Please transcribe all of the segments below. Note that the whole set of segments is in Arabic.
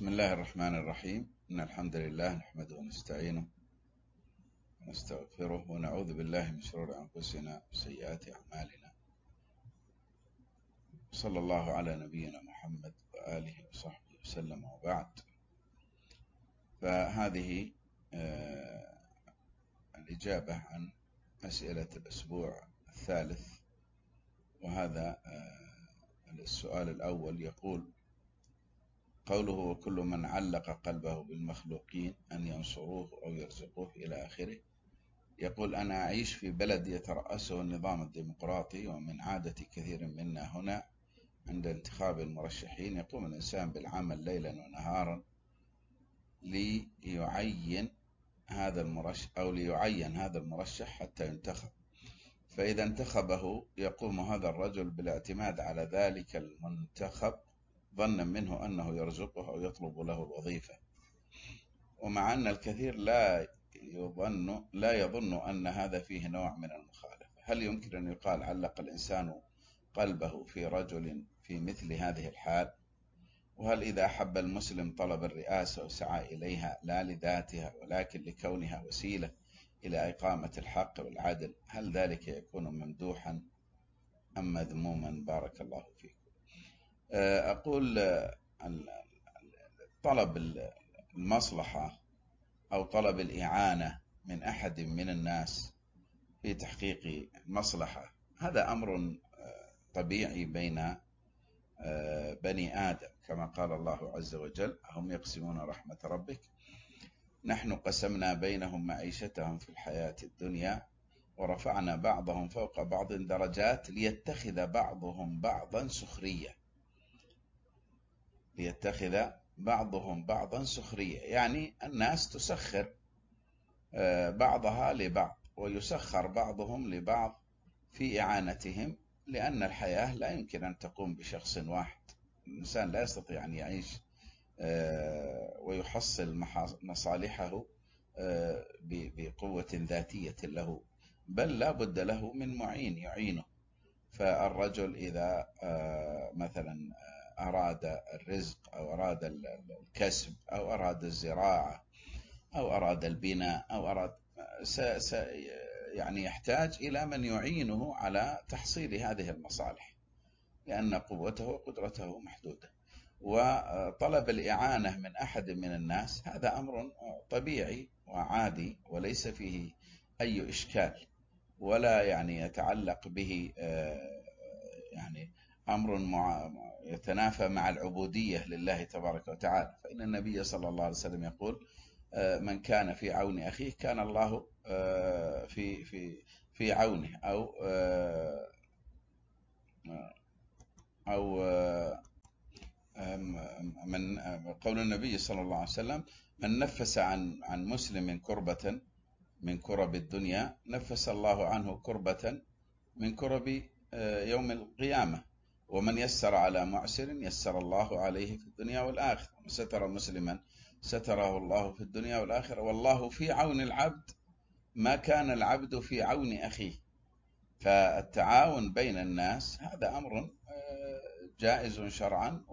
بسم الله الرحمن الرحيم. إن الحمد لله نحمده ونستعينه ونستغفره ونعوذ بالله من شرور أنفسنا وسيئات أعمالنا. صلى الله على نبينا محمد وآله وصحبه وسلم، وبعد. فهذه الإجابة عن أسئلة الأسبوع الثالث، وهذا السؤال الأول يقول: قوله وكل من علق قلبه بالمخلوقين أن ينصروه أو يرزقوه إلى آخره. يقول: أنا أعيش في بلد يترأسه النظام الديمقراطي، ومن عادة كثير منا هنا عند انتخاب المرشحين يقوم الإنسان بالعمل ليلا ونهارا ليعين هذا المرشح حتى ينتخب. فإذا انتخبه يقوم هذا الرجل بالاعتماد على ذلك المنتخب ظنا منه أنه يرزقه أو يطلب له الوظيفة، ومع أن الكثير لا يظن أن هذا فيه نوع من المخالفة. هل يمكن أن يقال علق الإنسان قلبه في رجل في مثل هذه الحال؟ وهل إذا أحب المسلم طلب الرئاسة وسعى إليها لا لذاتها ولكن لكونها وسيلة إلى إقامة الحق والعدل، هل ذلك يكون ممدوحا أم مذموما؟ بارك الله فيكم. أقول طلب المصلحة أو طلب الإعانة من أحد من الناس في تحقيق مصلحة، هذا أمر طبيعي بين بني آدم، كما قال الله عز وجل: هم يقسمون رحمة ربك نحن قسمنا بينهم معيشتهم في الحياة الدنيا ورفعنا بعضهم فوق بعض درجات ليتخذ بعضهم بعضا سخرية. يعني الناس تسخر بعضها لبعض، ويسخر بعضهم لبعض في إعانتهم، لأن الحياة لا يمكن أن تقوم بشخص واحد. الإنسان لا يستطيع أن يعيش ويحصل مصالحه بقوة ذاتية له، بل لا بد له من معين يعينه. فالرجل إذا مثلا أراد الرزق أو أراد الكسب أو أراد الزراعة أو أراد البناء أو أراد يعني يحتاج إلى من يعينه على تحصيل هذه المصالح، لأن قوته وقدرته محدودة. وطلب الإعانة من أحد من الناس هذا أمر طبيعي وعادي وليس فيه أي إشكال، ولا يعني يتعلق به يعني أمر يتنافى مع العبودية لله تبارك وتعالى. فإن النبي صلى الله عليه وسلم يقول: من كان في عون أخيه كان الله في عونه، أو من قول النبي صلى الله عليه وسلم: من نفس عن مسلم كربة من كرب الدنيا نفس الله عنه كربة من كرب يوم القيامة، ومن يسر على معسر يسر الله عليه في الدنيا والآخرة، ومن ستر مسلما ستره الله في الدنيا والآخرة، والله في عون العبد ما كان العبد في عون أخيه. فالتعاون بين الناس هذا أمر جائز شرعا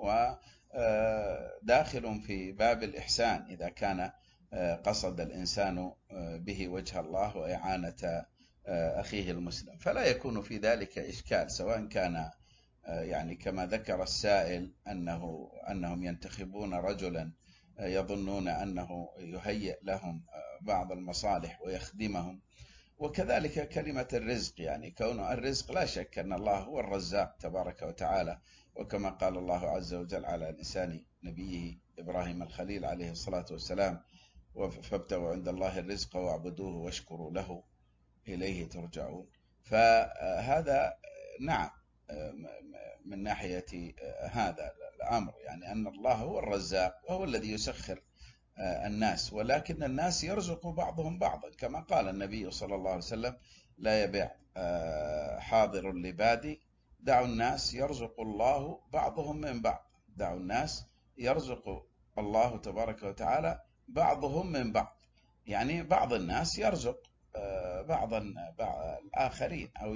وداخل في باب الإحسان، إذا كان قصد الإنسان به وجه الله وإعانة أخيه المسلم، فلا يكون في ذلك إشكال، سواء كان يعني كما ذكر السائل أنهم ينتخبون رجلا يظنون أنه يهيئ لهم بعض المصالح ويخدمهم. وكذلك كلمة الرزق، يعني كون الرزق لا شك أن الله هو الرزاق تبارك وتعالى، وكما قال الله عز وجل على لسان نبيه إبراهيم الخليل عليه الصلاة والسلام: فابتغوا عند الله الرزق واعبدوه واشكروا له إليه ترجعون. فهذا نعم من ناحية هذا الأمر، يعني أن الله هو الرزاق وهو الذي يسخر الناس، ولكن الناس يرزق بعضهم بعضا، كما قال النبي صلى الله عليه وسلم: لا يبيع حاضر لبادي، دعوا الناس يرزق الله بعضهم من بعض. دعوا الناس يرزق الله تبارك وتعالى بعضهم من بعض، يعني بعض الناس يرزق بعض الآخرين، أو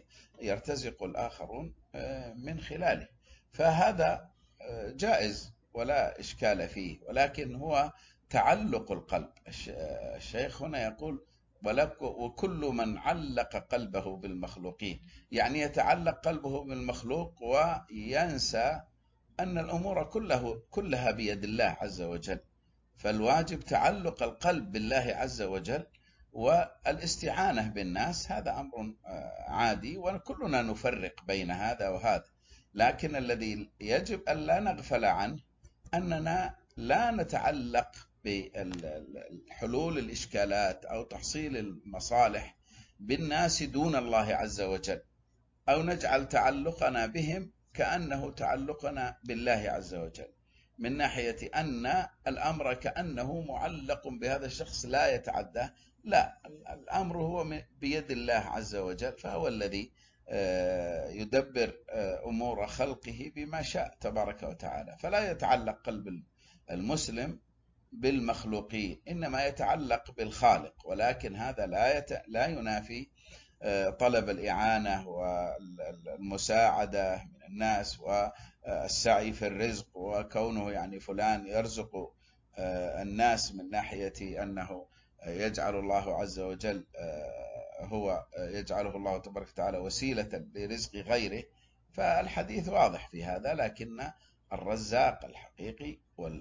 يرتزق الآخرون من خلاله. فهذا جائز ولا إشكال فيه، ولكن هو تعلق القلب. الشيخ هنا يقول وكل من علق قلبه بالمخلوقين، يعني يتعلق قلبه بالمخلوق وينسى أن الأمور كلها بيد الله عز وجل. فالواجب تعلق القلب بالله عز وجل، والاستعانة بالناس هذا أمر عادي، وكلنا نفرق بين هذا وهذا. لكن الذي يجب أن لا نغفل عنه أننا لا نتعلق بحلول الإشكالات أو تحصيل المصالح بالناس دون الله عز وجل، أو نجعل تعلقنا بهم كأنه تعلقنا بالله عز وجل، من ناحية أن الأمر كأنه معلق بهذا الشخص لا يتعدى. لا، الأمر هو بيد الله عز وجل، فهو الذي يدبر أمور خلقه بما شاء تبارك وتعالى. فلا يتعلق قلب المسلم بالمخلوقين، إنما يتعلق بالخالق، ولكن هذا لا ينافي طلب الإعانة والمساعدة من الناس والسعي في الرزق، وكونه يعني فلان يرزق الناس من ناحية أنه يجعل الله عز وجل هو يجعله الله تبارك وتعالى وسيلة لرزق غيره، فالحديث واضح في هذا. لكن الرزاق الحقيقي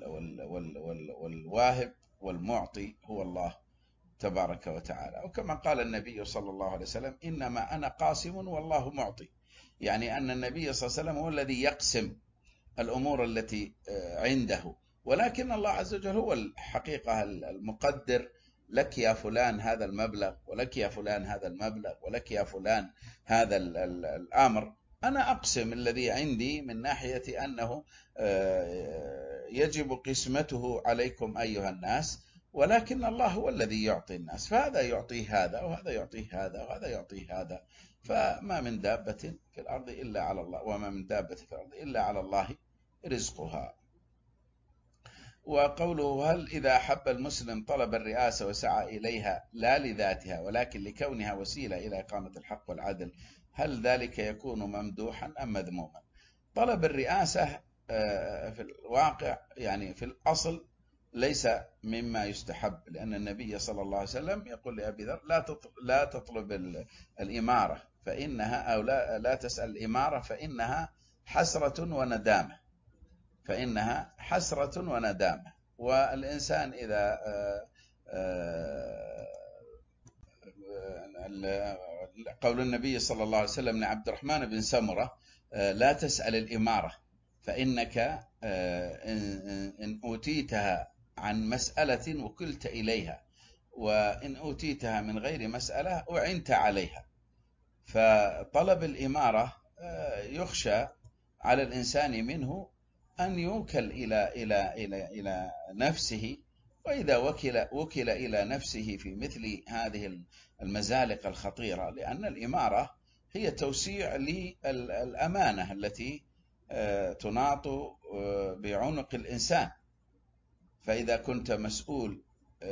والواهب والمعطي هو الله تبارك وتعالى. وكما قال النبي صلى الله عليه وسلم إنما أنا قاسم والله معطي، يعني أن النبي صلى الله عليه وسلم هو الذي يقسم الأمور التي عنده، ولكن الله عز وجل هو الحقيقة المقدر. لك يا فلان هذا المبلغ، ولك يا فلان هذا المبلغ، ولك يا فلان هذا الأمر. أنا أقسم الذي عندي من ناحية أنه يجب قسمته عليكم أيها الناس، ولكن الله هو الذي يعطي الناس، فهذا يعطيه هذا، وهذا يعطيه هذا، وهذا يعطيه هذا. فما من دابة في الأرض إلا على الله، وما من دابة في الأرض إلا على الله رزقها. وقوله هل إذا حب المسلم طلب الرئاسة وسعى إليها لا لذاتها ولكن لكونها وسيلة إلى إقامة الحق والعدل، هل ذلك يكون ممدوحا أم مذموما؟ طلب الرئاسة في الواقع يعني في الأصل ليس مما يستحب، لأن النبي صلى الله عليه وسلم يقول لأبي ذر لا تطلب الإمارة فإنها، أو لا تسأل الإمارة فإنها حسرة وندامة، فإنها حسرة وندامة. والإنسان إذا قول النبي صلى الله عليه وسلم لعبد الرحمن بن سمرة لا تسأل الإمارة فإنك إن أوتيتها عن مسألة وكلت إليها، وإن أوتيتها من غير مسألة أعنت عليها. فطلب الإمارة يخشى على الإنسان منه أن يوكل إلى نفسه، وإذا وكل إلى نفسه في مثل هذه المزالق الخطيرة، لأن الإمارة هي توسيع للأمانة التي تناط بعنق الإنسان. فإذا كنت مسؤول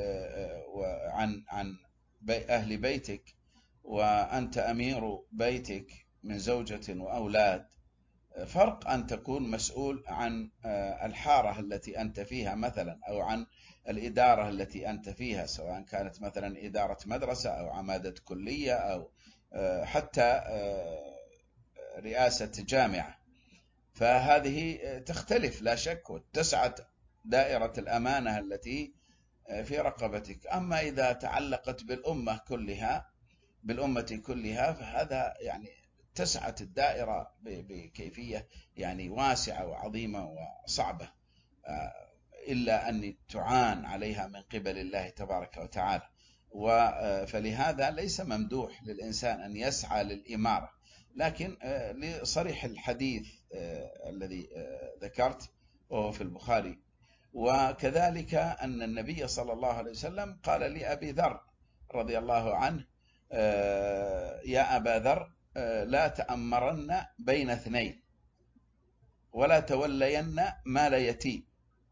عن أهل بيتك، وأنت أمير بيتك من زوجة وأولاد، فرق أن تكون مسؤول عن الحارة التي أنت فيها مثلا، أو عن الإدارة التي أنت فيها، سواء كانت مثلا إدارة مدرسة أو عمادة كلية أو حتى رئاسة جامعة. فهذه تختلف لا شك، واتسعت دائرة الأمانة التي في رقبتك. أما إذا تعلقت بالأمة كلها فهذا يعني اتسعت الدائرة بكيفية يعني واسعة وعظيمة وصعبة، إلا أن تعان عليها من قبل الله تبارك وتعالى. فلهذا ليس ممدوح للإنسان أن يسعى للإمارة، لكن لصريح الحديث الذي ذكرت وهو في البخاري. وكذلك أن النبي صلى الله عليه وسلم قال لأبي ذر رضي الله عنه يا أبا ذر لا تأمرن بين اثنين ولا تولين مال يتيم.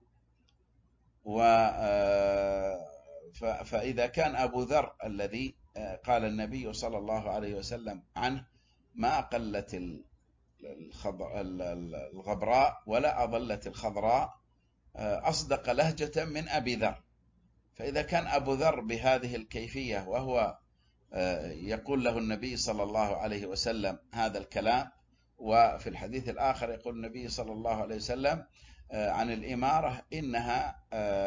فإذا كان أبو ذر الذي قال النبي صلى الله عليه وسلم عنه ما أقلت الغبراء ولا أضلت الخضراء أصدق لهجة من أبي ذر. فإذا كان أبو ذر بهذه الكيفية وهو يقول له النبي صلى الله عليه وسلم هذا الكلام، وفي الحديث الآخر يقول النبي صلى الله عليه وسلم عن الإمارة إنها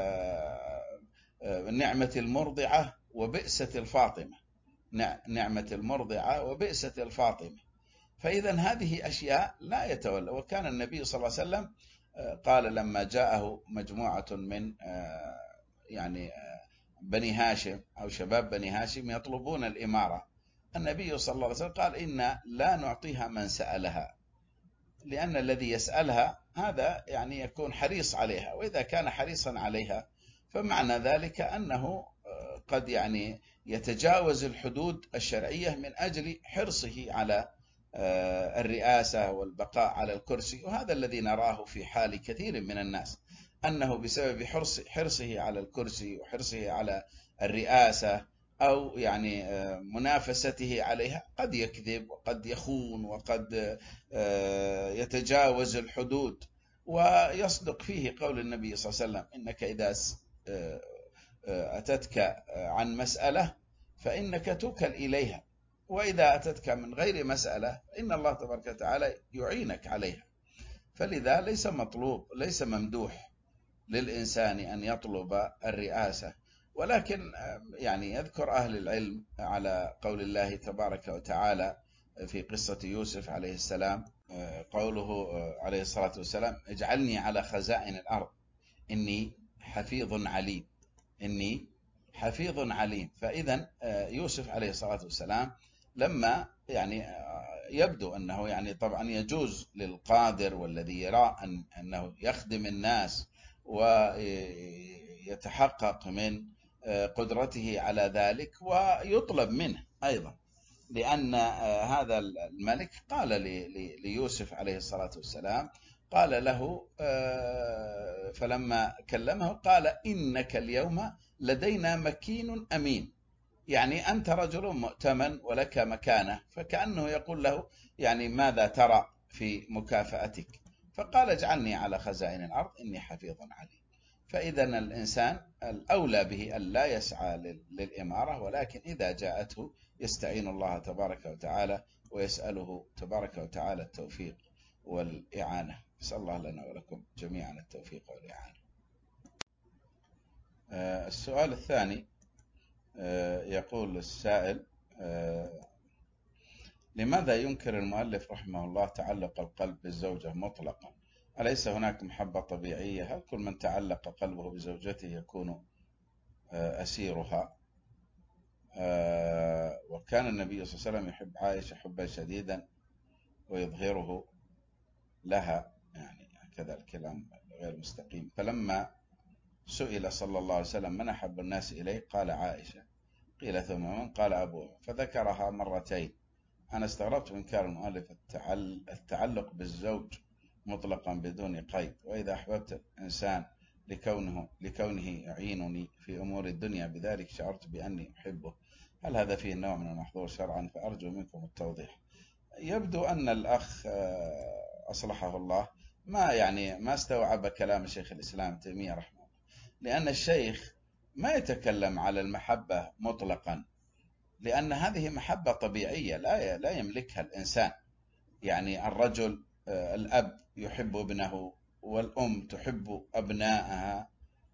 نعمة المرضعة وبئسة الفاطمة، نعمة المرضعة وبئسة الفاطمة. فإذا هذه أشياء لا يتولى. وكان النبي صلى الله عليه وسلم قال لما جاءه مجموعة من يعني بني هاشم أو شباب بني هاشم يطلبون الإمارة، النبي صلى الله عليه وسلم قال إن لا نعطيها من سألها، لأن الذي يسألها هذا يعني يكون حريص عليها، وإذا كان حريصا عليها فمعنى ذلك أنه قد يعني يتجاوز الحدود الشرعية من أجل حرصه على الرئاسة والبقاء على الكرسي. وهذا الذي نراه في حال كثير من الناس، أنه بسبب حرصه على الكرسي وحرصه على الرئاسة أو يعني منافسته عليها قد يكذب وقد يخون وقد يتجاوز الحدود، ويصدق فيه قول النبي صلى الله عليه وسلم إنك إذا أتتك عن مسألة فإنك توكل إليها، وإذا أتتك من غير مسألة إن الله تبارك وتعالى يعينك عليها. فلذا ليس مطلوب، ليس ممدوح للإنسان أن يطلب الرئاسة. ولكن يعني يذكر أهل العلم على قول الله تبارك وتعالى في قصة يوسف عليه السلام، قوله عليه الصلاة والسلام اجعلني على خزائن الأرض إني حفيظ عليم، إني حفيظ عليم. فإذا يوسف عليه الصلاة والسلام لما يعني يبدو أنه يعني طبعا يجوز للقادر والذي يرى أنه يخدم الناس ويتحقق من قدرته على ذلك ويطلب منه أيضا، لأن هذا الملك قال ليوسف عليه الصلاة والسلام قال له فلما كلمه قال إنك اليوم لدينا مكين أمين، يعني أنت رجل مؤتمن ولك مكانة، فكأنه يقول له يعني ماذا ترى في مكافأتك؟ فقال اجعلني على خزائن الأرض إني حفيظ عليم. فإذا الإنسان الأولى به أن لا يسعى للإمارة، ولكن إذا جاءته يستعين الله تبارك وتعالى ويسأله تبارك وتعالى التوفيق والإعانة. نسأل الله لنا ولكم جميعا التوفيق والإعانة. السؤال الثاني يقول السائل لماذا ينكر المؤلف رحمه الله تعلق القلب بالزوجة مطلقا؟ أليس هناك محبة طبيعية؟ هل كل من تعلق قلبه بزوجته يكون أسيرها؟ وكان النبي صلى الله عليه وسلم يحب عائشة حبا شديدا ويظهره لها، يعني كذا الكلام غير مستقيم. فلما سئل صلى الله عليه وسلم من أحب الناس إليه قال عائشة، قيل ثم من؟ قال أبوها، فذكرها مرتين. أنا استغربت من كان المؤلف التعلق بالزوج مطلقا بدون قيد، وإذا أحببت الإنسان لكونه يعينني في أمور الدنيا بذلك شعرت بأني أحبه، هل هذا فيه نوع من المحظور شرعا؟ فأرجو منكم التوضيح. يبدو أن الأخ أصلحه الله ما استوعب كلام الشيخ الإسلام تيمية رحمه الله، لأن الشيخ ما يتكلم على المحبة مطلقا، لأن هذه محبة طبيعية لا يملكها الإنسان. يعني الرجل الأب يحب ابنه، والأم تحب أبنائها،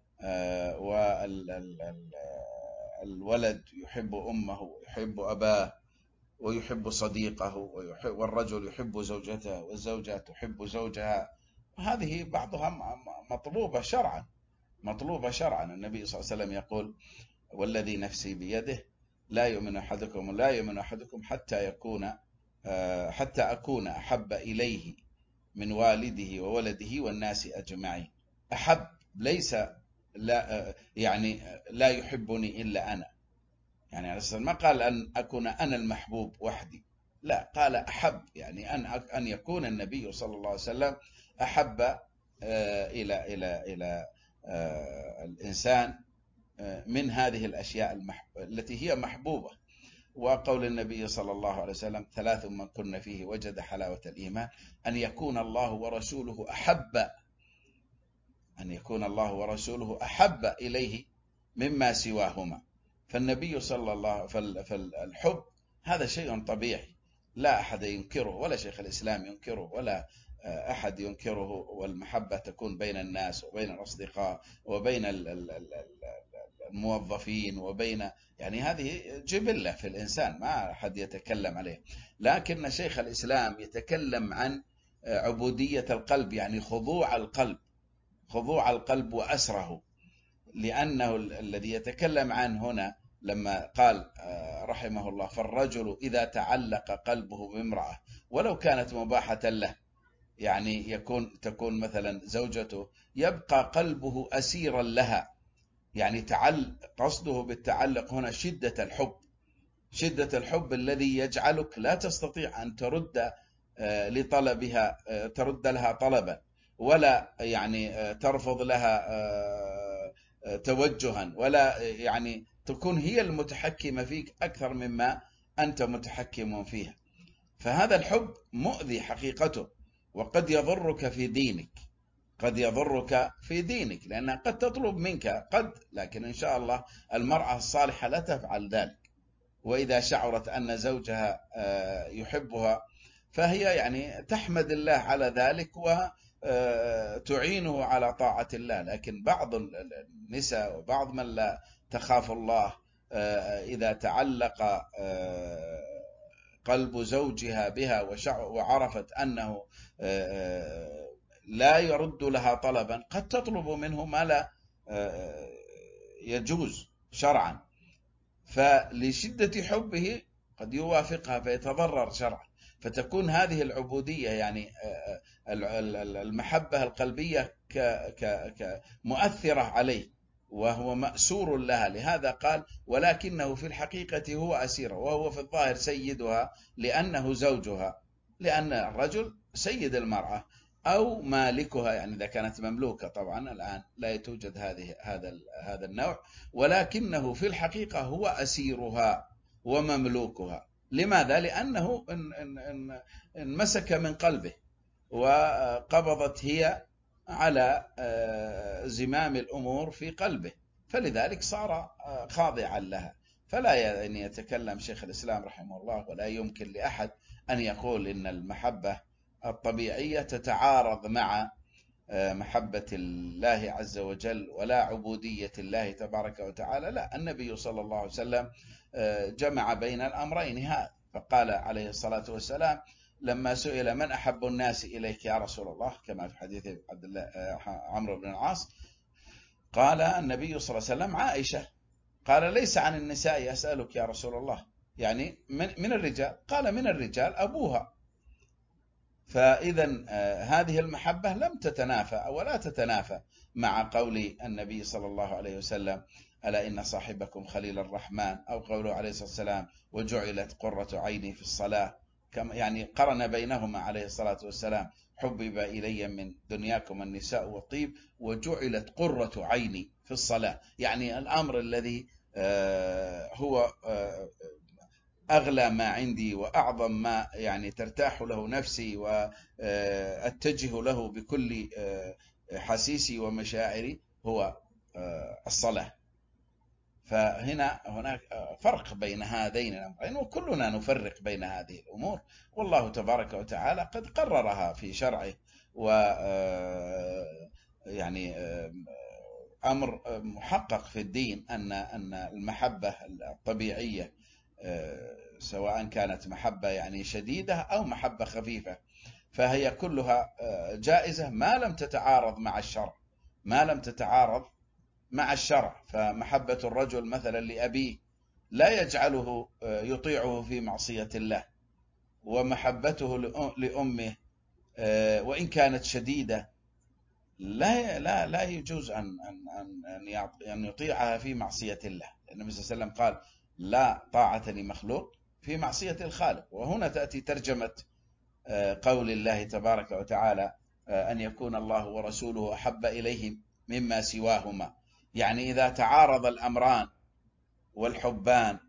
والولد يحب أمه ويحب أباه ويحب صديقه، والرجل يحب زوجته والزوجة تحب زوجها. هذه بعضها مطلوبة شرعا، مطلوبة شرعا. النبي صلى الله عليه وسلم يقول والذي نفسي بيده لا يؤمن أحدكم حتى أكون أحب إليه من والده وولده والناس أجمعين. أحب ليس لا يحبني إلا أنا، يعني عليه الصلاة ما قال أن أكون أنا المحبوب وحدي، لا، قال أحب، يعني أن يكون النبي صلى الله عليه وسلم أحب إلى الإنسان من هذه الأشياء التي هي محبوبة. وقول النبي صلى الله عليه وسلم 3 من كن فيه وجد حلاوة الإيمان أن يكون الله ورسوله أحب أن يكون الله ورسوله أحب إليه مما سواهما. فالنبي صلى الله فالحب هذا شيء طبيعي لا أحد ينكره، ولا شيخ الإسلام ينكره، ولا أحد ينكره. والمحبة تكون بين الناس وبين الأصدقاء وبين الموظفين وبين، يعني هذه جبلة في الإنسان ما أحد يتكلم عليه. لكن شيخ الإسلام يتكلم عن عبودية القلب، يعني خضوع القلب، خضوع القلب وأسره. لأنه الذي يتكلم عنه هنا لما قال رحمه الله: فالرجل إذا تعلق قلبه بامرأة ولو كانت مباحة له، يعني تكون مثلا زوجته، يبقى قلبه أسيرا لها. يعني قصده بالتعلق هنا شدة الحب، شدة الحب الذي يجعلك لا تستطيع أن ترد لطلبها، ترد لها طلبا، ولا يعني ترفض لها توجها، ولا يعني تكون هي المتحكمة فيك أكثر مما أنت متحكم فيها. فهذا الحب مؤذي حقيقته، وقد يضرك في دينك، قد يضرك في دينك، لأنها قد تطلب منك لكن إن شاء الله المرأة الصالحة لا تفعل ذلك. وإذا شعرت أن زوجها يحبها فهي يعني تحمد الله على ذلك وتعينه على طاعة الله. لكن بعض النساء وبعض من لا تخاف الله إذا تعلق قلب زوجها بها وعرفت أنه لا يرد لها طلبا، قد تطلب منه ما لا يجوز شرعا، فلشدة حبه قد يوافقها فيتضرر شرعا. فتكون هذه العبودية يعني المحبة القلبية مؤثرة عليه وهو مأسور لها. لهذا قال: ولكنه في الحقيقة هو أسير، وهو في الظاهر سيدها لأنه زوجها، لأن الرجل سيد المرأة أو مالكها، يعني إذا كانت مملوكة. طبعا الآن لا توجد هذا النوع، ولكنه في الحقيقة هو أسيرها ومملوكها. لماذا؟ لأنه إن مسك من قلبه وقبضت هي على زمام الأمور في قلبه، فلذلك صار خاضعا لها. فلا يعني يتكلم شيخ الإسلام رحمه الله: ولا يمكن لأحد أن يقول إن المحبة الطبيعية تتعارض مع محبة الله عز وجل ولا عبودية الله تبارك وتعالى. لا، النبي صلى الله عليه وسلم جمع بين الأمرين هذا، فقال عليه الصلاة والسلام لما سئل: من أحب الناس إليك يا رسول الله؟ كما في حديث عمرو بن العاص، قال النبي صلى الله عليه وسلم: عائشة. قال: ليس عن النساء أسألك يا رسول الله، يعني من الرجال؟ قال: من الرجال أبوها. فإذا هذه المحبة لم تتنافى ولا تتنافى مع قول النبي صلى الله عليه وسلم: ألا إن صاحبكم خليل الرحمن، أو قوله عليه الصلاة والسلام: وجعلت قرة عيني في الصلاة. كما يعني قرن بينهما عليه الصلاة والسلام: حبب إلي من دنياكم النساء والطيب، وجعلت قرة عيني في الصلاة. يعني الأمر الذي هو أغلى ما عندي وأعظم ما يعني ترتاح له نفسي وأتجه له بكل حسيسي ومشاعري هو الصلاة. هناك فرق بين هذين الأمرين، وكلنا نفرق بين هذه الأمور، والله تبارك وتعالى قد قررها في شرعه. و يعني أمر محقق في الدين أن المحبة الطبيعية سواء كانت محبة يعني شديدة أو محبة خفيفة، فهي كلها جائزة ما لم تتعارض مع الشرع، ما لم تتعارض مع الشرع. فمحبة الرجل مثلا لأبيه لا يجعله يطيعه في معصية الله، ومحبته لأمه وإن كانت شديدة لا يجوز أن يطيعها في معصية الله. النبي صلى الله عليه وسلم قال: لا طاعة لمخلوق في معصية الخالق. وهنا تأتي ترجمة قول الله تبارك وتعالى: أن يكون الله ورسوله أحب إليهم مما سواهما. يعني إذا تعارض الأمران والحبان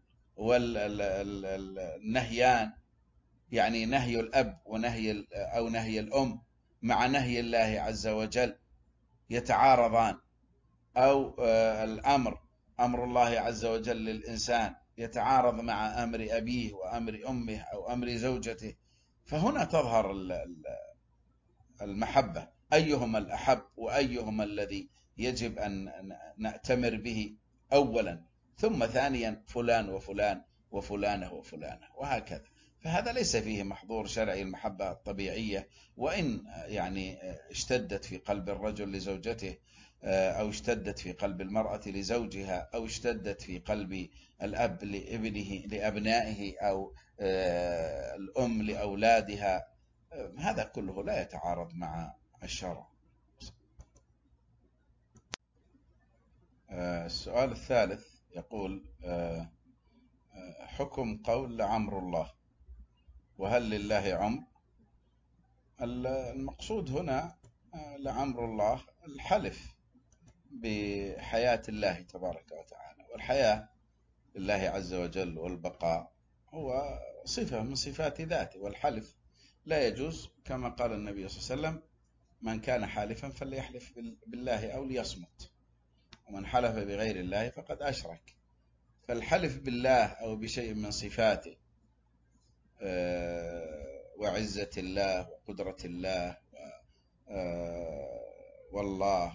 والنهيان، يعني نهي الأب ونهي أو نهي الأم مع نهي الله عز وجل، يتعارضان، أو أمر الله عز وجل للإنسان يتعارض مع أمر أبيه وأمر أمه أو أمر زوجته، فهنا تظهر المحبة، أيهما الأحب وأيهما الذي يجب أن نأتمر به أولا، ثم ثانيا فلان وفلان وفلانة وفلانة، وهكذا. فهذا ليس فيه محظور شرعي، المحبة الطبيعية، وإن يعني اشتدت في قلب الرجل لزوجته، أو اشتدت في قلب المرأة لزوجها، أو اشتدت في قلب الأب لابنه لأبنائه، أو الأم لأولادها، هذا كله لا يتعارض مع الشرع. السؤال الثالث يقول: حكم قول لعمر الله، وهل لله عمر؟ المقصود هنا لعمر الله الحلف بحياة الله تبارك وتعالى، والحياة لله عز وجل والبقاء هو صفة من صفات ذاته، والحلف لا يجوز، كما قال النبي صلى الله عليه وسلم: من كان حالفا فليحلف بالله أو ليصمت، ومن حلف بغير الله فقد أشرك. فالحلف بالله أو بشيء من صفاته وعزة الله وقدرة الله والله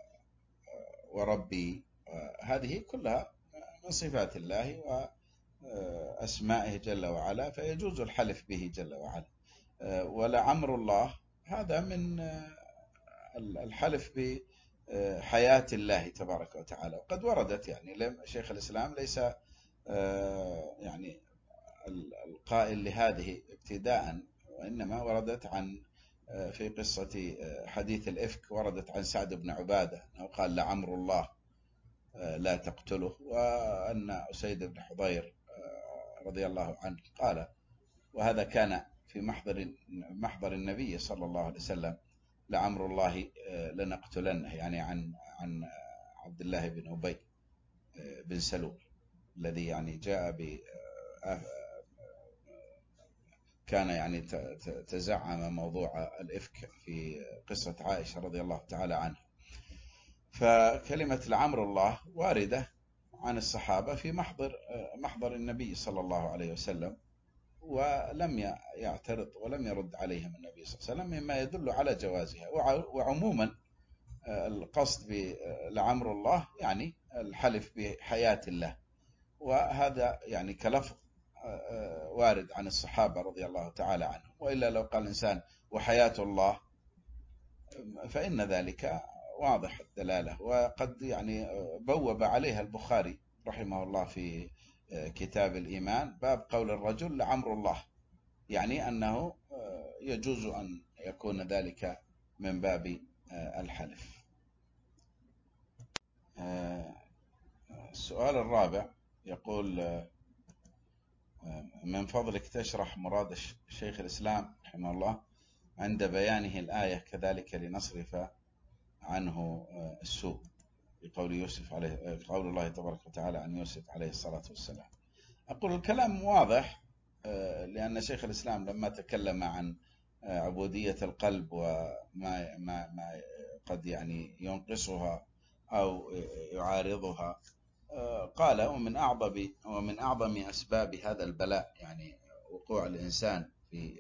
وربي، هذه كلها من صفات الله وأسمائه جل وعلا، فيجوز الحلف به جل وعلا. ولعمر الله هذا من الحلف بحياة الله تبارك وتعالى، وقد وردت، يعني شيخ الإسلام ليس يعني القائل لهذه ابتداء، وإنما وردت عن في قصة حديث الإفك، وردت عن سعد بن عبادة أنه قال: لعمر الله لا تقتله، وأن أسيد بن حضير رضي الله عنه قال، وهذا كان في محضر النبي صلى الله عليه وسلم: لعمر الله لنقتلنه، يعني عن عبد الله بن أبي بن سلول، الذي يعني جاء كان يعني تزعم موضوع الإفك في قصة عائشة رضي الله تعالى عنها. فكلمة لعمر الله واردة عن الصحابة في محضر النبي صلى الله عليه وسلم، ولم يعترض ولم يرد عليهم النبي صلى الله عليه وسلم، مما يدل على جوازها. وعموما القصد لعمر الله يعني الحلف بحياة الله، وهذا يعني كلفظ وارد عن الصحابة رضي الله تعالى عنهم. وإلا لو قال الإنسان وحياة الله فإن ذلك واضح الدلالة، وقد يعني بوب عليها البخاري رحمه الله في كتاب الإيمان باب قول الرجل لعمر الله، يعني أنه يجوز أن يكون ذلك من باب الحلف. السؤال الرابع يقول: من فضلك تشرح مراد شيخ الإسلام رحمه الله عند بيانه الآية كذلك لنصرف عنه السوء، قول الله تبارك وتعالى عن يوسف عليه الصلاة والسلام. أقول الكلام واضح، لأن شيخ الإسلام لما تكلم عن عبودية القلب وما قد يعني ينقصها أو يعارضها، قال: ومن أعظم أسباب هذا البلاء، يعني وقوع الإنسان في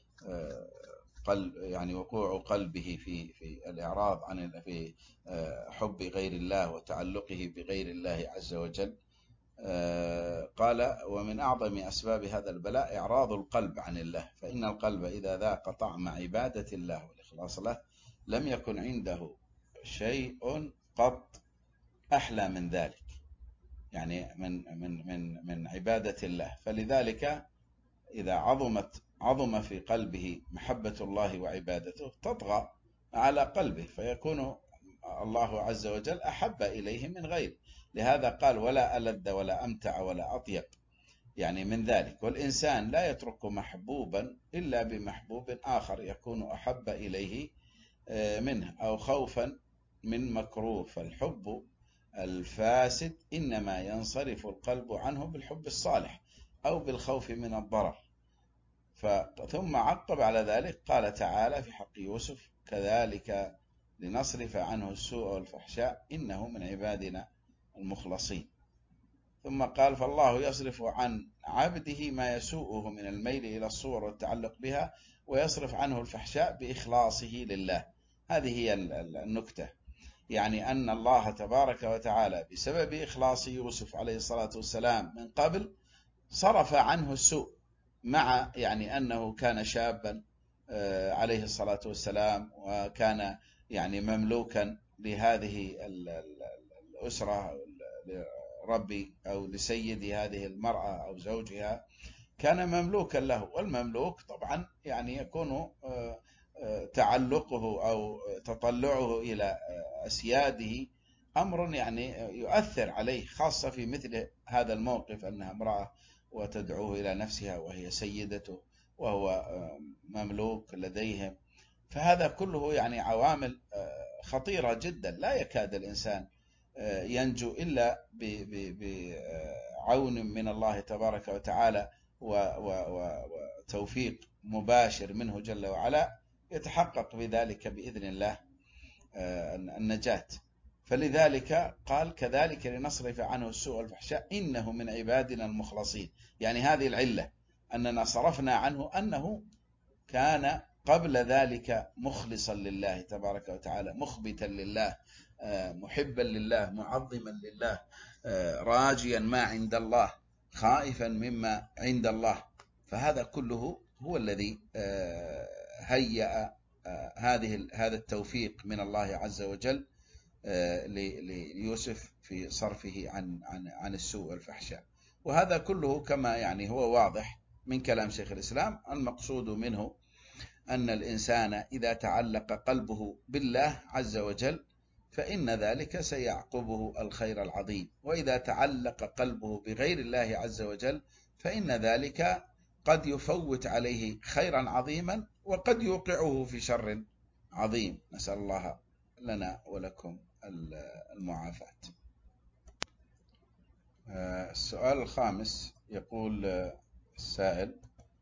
يعني وقوع قلبه في الإعراض في حب غير الله وتعلقه بغير الله عز وجل. قال: ومن أعظم أسباب هذا البلاء إعراض القلب عن الله، فإن القلب إذا ذاق طعم عبادة الله والإخلاص له لم يكن عنده شيء قط أحلى من ذلك، يعني من عبادة الله. فلذلك إذا عظم في قلبه محبة الله وعبادته تطغى على قلبه، فيكون الله عز وجل أحب إليه من غيره. لهذا قال: ولا ألذ ولا أمتع ولا أطيب، يعني من ذلك. والإنسان لا يترك محبوبا إلا بمحبوب آخر يكون أحب إليه منه، أو خوفا من مكروه. فالحب الفاسد إنما ينصرف القلب عنه بالحب الصالح أو بالخوف من الضرر. ثم عقب على ذلك قال تعالى في حق يوسف: كذلك لنصرف عنه السوء والفحشاء إنه من عبادنا المخلصين. ثم قال فالله يصرف عن عبده ما يسوءه من الميل إلى الصور والتعلق بها، ويصرف عنه الفحشاء بإخلاصه لله. هذه هي النكتة، يعني أن الله تبارك وتعالى بسبب إخلاص يوسف عليه الصلاة والسلام من قبل صرف عنه السوء، مع يعني أنه كان شابا عليه الصلاة والسلام، وكان يعني مملوكا لهذه الأسرة، لربي أو لسيد هذه المرأة أو زوجها، كان مملوكا له. والمملوك طبعا يعني يكون تعلقه أو تطلعه إلى أسياده أمر يعني يؤثر عليه، خاصة في مثل هذا الموقف أنها امرأة وتدعوه إلى نفسها وهي سيدته وهو مملوك لديهم. فهذا كله يعني عوامل خطيرة جدا، لا يكاد الإنسان ينجو إلا بعون من الله تبارك وتعالى وتوفيق مباشر منه جل وعلا، يتحقق بذلك بإذن الله النجاة. فلذلك قال كذلك لنصرف عنه السوء والفحشاء إنه من عبادنا المخلصين. يعني هذه العلة أننا صرفنا عنه أنه كان قبل ذلك مخلصا لله تبارك وتعالى، مخبتا لله، محبا لله، معظما لله، راجيا ما عند الله، خائفا مما عند الله. فهذا كله هو الذي هيأ هذا التوفيق من الله عز وجل ليوسف في صرفه عن السوء والفحشاء. وهذا كله كما يعني هو واضح من كلام شيخ الإسلام، المقصود منه أن الإنسان إذا تعلق قلبه بالله عز وجل فإن ذلك سيعقبه الخير العظيم، وإذا تعلق قلبه بغير الله عز وجل فإن ذلك قد يفوت عليه خيرا عظيما وقد يوقعه في شر عظيم. نسأل الله لنا ولكم المعافاة. السؤال الخامس يقول السائل: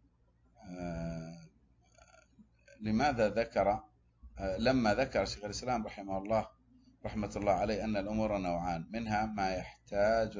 لما ذكر شيخ الإسلام رحمه الله رحمة الله عليه أن الأمور نوعان، منها ما يحتاج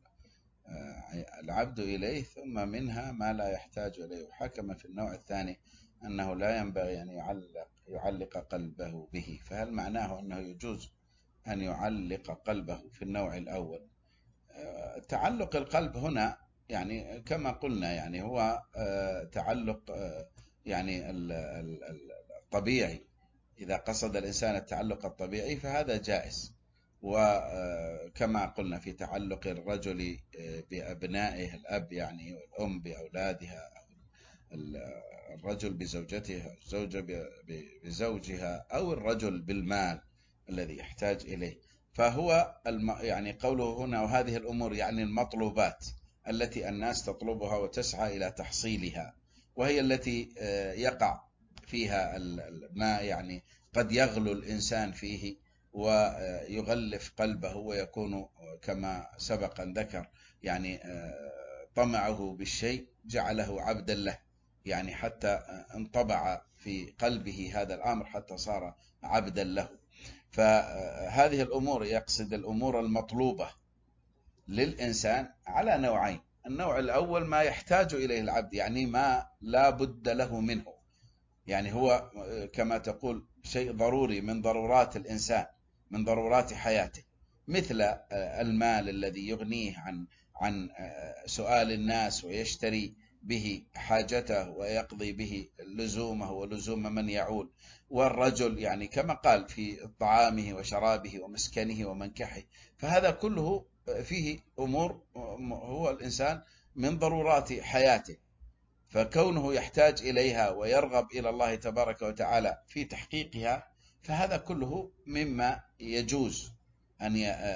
العبد إليه ثم منها ما لا يحتاج إليه، وحكم في النوع الثاني أنه لا ينبغي أن يعلق قلبه به، فهل معناه أنه يجوز أن يعلق قلبه في النوع الأول؟ تعلق القلب هنا يعني كما قلنا يعني هو تعلق يعني الطبيعي. إذا قصد الإنسان التعلق الطبيعي فهذا جائز، وكما قلنا في تعلق الرجل بأبنائه، الأب يعني والأم بأولادها، الرجل بزوجته، الزوجة بزوجها، أو الرجل بالمال الذي يحتاج إليه. فهو يعني قوله هنا وهذه الأمور يعني المطلوبات التي الناس تطلبها وتسعى إلى تحصيلها، وهي التي يقع فيها ما يعني قد يغلو الإنسان فيه ويغلف قلبه، ويكون كما سبق أن ذكر يعني طمعه بالشيء جعله عبدا له، يعني حتى انطبع في قلبه هذا الأمر حتى صار عبدا له. فهذه الأمور يقصد الأمور المطلوبة للإنسان على نوعين: النوع الأول ما يحتاج إليه العبد، يعني ما لا بد له منه، يعني هو كما تقول شيء ضروري من ضرورات الإنسان، من ضرورات حياته، مثل المال الذي يغنيه عن سؤال الناس ويشتري به حاجته ويقضي به لزومه ولزوم من يعول، والرجل يعني كما قال في طعامه وشرابه ومسكنه ومنكحه. فهذا كله فيه أمور هو الإنسان من ضرورات حياته، فكونه يحتاج إليها ويرغب إلى الله تبارك وتعالى في تحقيقها، فهذا كله مما يجوز أن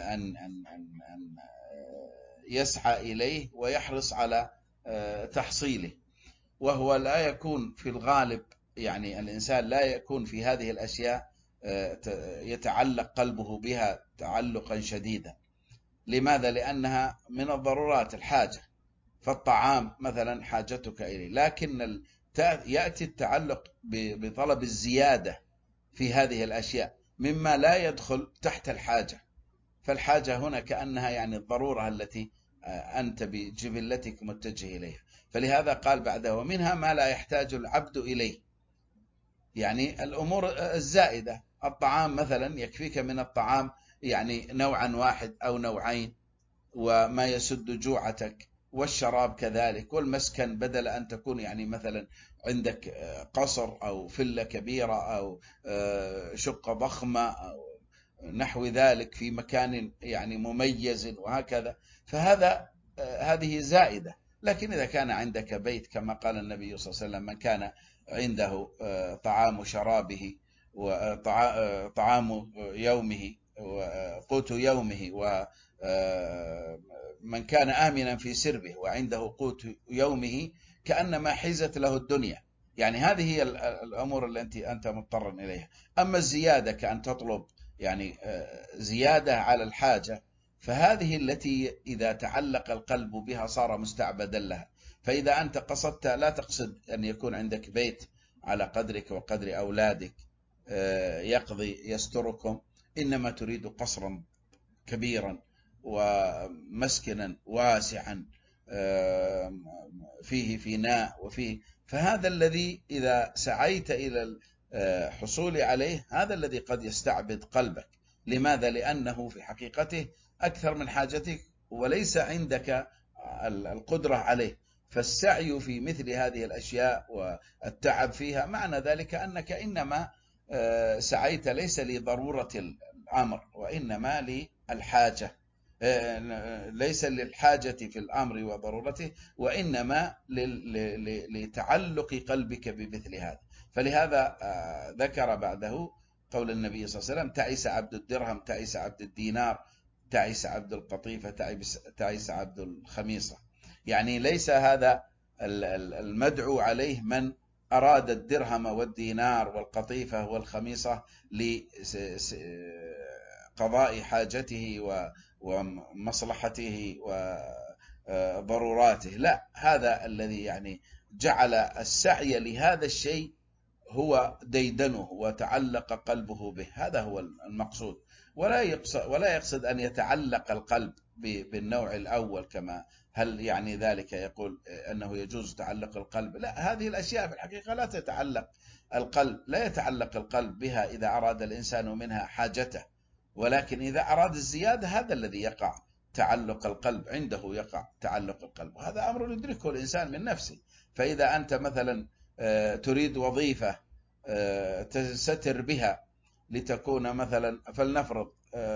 يسعى إليه ويحرص على تحصيله. وهو لا يكون في الغالب، يعني الإنسان لا يكون في هذه الأشياء يتعلق قلبه بها تعلقا شديدا. لماذا؟ لأنها من الضرورات، الحاجة، فالطعام مثلا حاجتك إليه، لكن يأتي التعلق بطلب الزيادة في هذه الأشياء، مما لا يدخل تحت الحاجة. فالحاجة هنا كأنها يعني الضرورة التي أنت بجبلتك متجه إليها. فلهذا قال بعده: ومنها ما لا يحتاج العبد إليه، يعني الأمور الزائدة. الطعام مثلا يكفيك من الطعام يعني نوعا واحد أو نوعين وما يسد جوعتك، والشراب كذلك، والمسكن بدل أن تكون يعني مثلا عندك قصر أو فلة كبيرة أو شقة ضخمة أو نحو ذلك في مكان يعني مميز وهكذا، فهذا هذه زائدة. لكن إذا كان عندك بيت كما قال النبي صلى الله عليه وسلم: من كان عنده طعام شرابه وطعام يومه وقوت يومه، ومن كان آمنا في سربه وعنده قوت يومه كأنما حيزت له الدنيا. يعني هذه هي الأمور التي أنت مضطر إليها. أما الزيادة كأن تطلب يعني زيادة على الحاجة، فهذه التي إذا تعلق القلب بها صار مستعبدا لها. فإذا أنت قصدت، لا تقصد أن يكون عندك بيت على قدرك وقدر أولادك يقضي يستركم، إنما تريد قصرا كبيرا ومسكنا واسعا فيه فناء وفيه. فهذا الذي إذا سعيت إلى الحصول عليه هذا الذي قد يستعبد قلبك. لماذا؟ لأنه في حقيقته أكثر من حاجتك وليس عندك القدرة عليه. فالسعي في مثل هذه الأشياء والتعب فيها معنى ذلك أنك إنما سعيت ليس لضرورة الأمر وإنما للحاجة، ليس للحاجة في الأمر وضرورته، وإنما لتعلق قلبك بمثل هذا. فلهذا ذكر بعده قول النبي صلى الله عليه وسلم: تعس عبد الدرهم، تعس عبد الدينار، تعس عبد القطيفة، تعس عبد الخميصة. يعني ليس هذا المدعو عليه من أراد الدرهم والدينار والقطيفة والخميصة لقضاء حاجته ومصلحته وضروراته. لا، هذا الذي يعني جعل السعي لهذا الشيء هو ديدنه وتعلق قلبه به، هذا هو المقصود. ولا يقصد أن يتعلق القلب بالنوع الأول، كما هل يعني ذلك يقول أنه يجوز تعلق القلب؟ لا، هذه الأشياء في الحقيقة لا تتعلق القلب، لا يتعلق القلب بها إذا أراد الإنسان منها حاجته. ولكن إذا أراد الزيادة هذا الذي يقع تعلق القلب عنده، يقع تعلق القلب، وهذا أمر يدركه الإنسان من نفسه. فإذا أنت مثلا تريد وظيفة تستتر بها لتكون مثلا، فلنفرض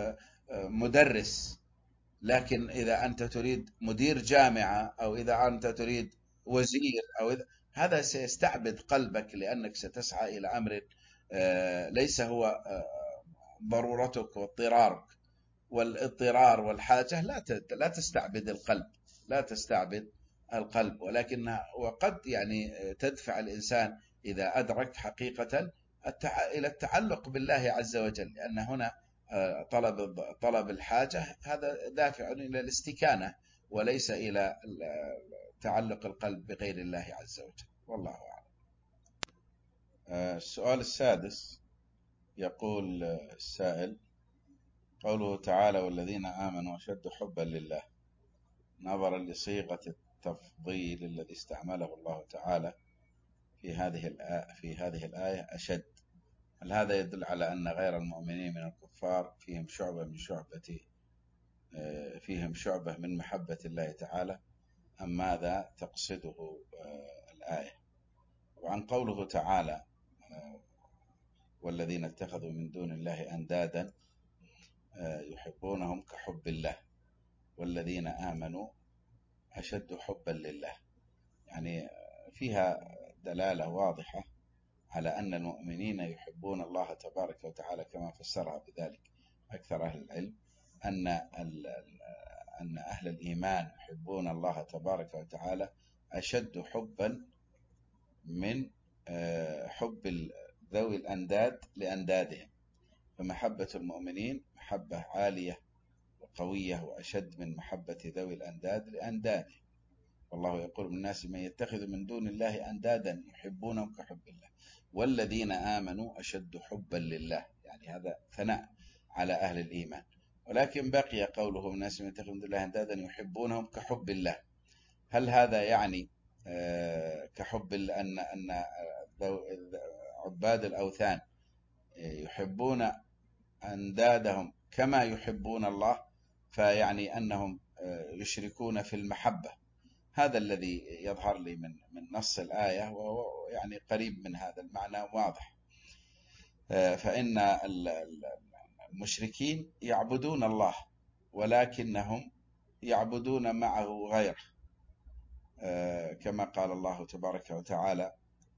مدرس، لكن إذا أنت تريد مدير جامعة أو إذا أنت تريد وزير أو هذا سيستعبد قلبك، لأنك ستسعى إلى أمر ليس هو ضرورتك واضطرارك. والاضطرار والحاجة لا تستعبد القلب، لا تستعبد القلب، ولكنها وقد يعني تدفع الإنسان إذا أدرك حقيقة إلى التعلق بالله عز وجل، لأن هنا طلب الحاجة هذا دافع إلى الاستكانة وليس إلى تعلق القلب بغير الله عز وجل، والله أعلم. السؤال السادس يقول السائل: قوله تعالى: والذين آمنوا أشد حبا لله، نظرا لصيغة التفضيل الذي استعمله الله تعالى في هذه الآية أشد، هل هذا يدل على أن غير المؤمنين من الكفار فيهم شعبة من محبة الله تعالى، أم ماذا تقصده الآية؟ وعن قوله تعالى: والذين اتخذوا من دون الله أندادا يحبونهم كحب الله والذين آمنوا أشد حبا لله، يعني فيها دلالة واضحة على أن المؤمنين يحبون الله تبارك وتعالى، كما فسرها بذلك أكثر أهل العلم، أن أهل الإيمان يحبون الله تبارك وتعالى أشد حبا من حب ذوي الأنداد لأندادهم. فمحبة المؤمنين محبة عالية وقوية وأشد من محبة ذوي الأنداد لأندادهم. والله يقول: من الناس من يتخذ من دون الله أندادا يحبونهم كحب الله والذين آمنوا أشد حبا لله، يعني هذا ثناء على أهل الإيمان. ولكن بقي قوله الناس من يتخذون من دون الله أندادا يحبونهم كحب الله. هل هذا يعني كحب أن عباد الأوثان يحبون أندادهم كما يحبون الله، فيعني أنهم يشركون في المحبة؟ هذا الذي يظهر لي من نص الآية، وهو يعني قريب من هذا المعنى واضح. فإن المشركين يعبدون الله ولكنهم يعبدون معه غيره، كما قال الله تبارك وتعالى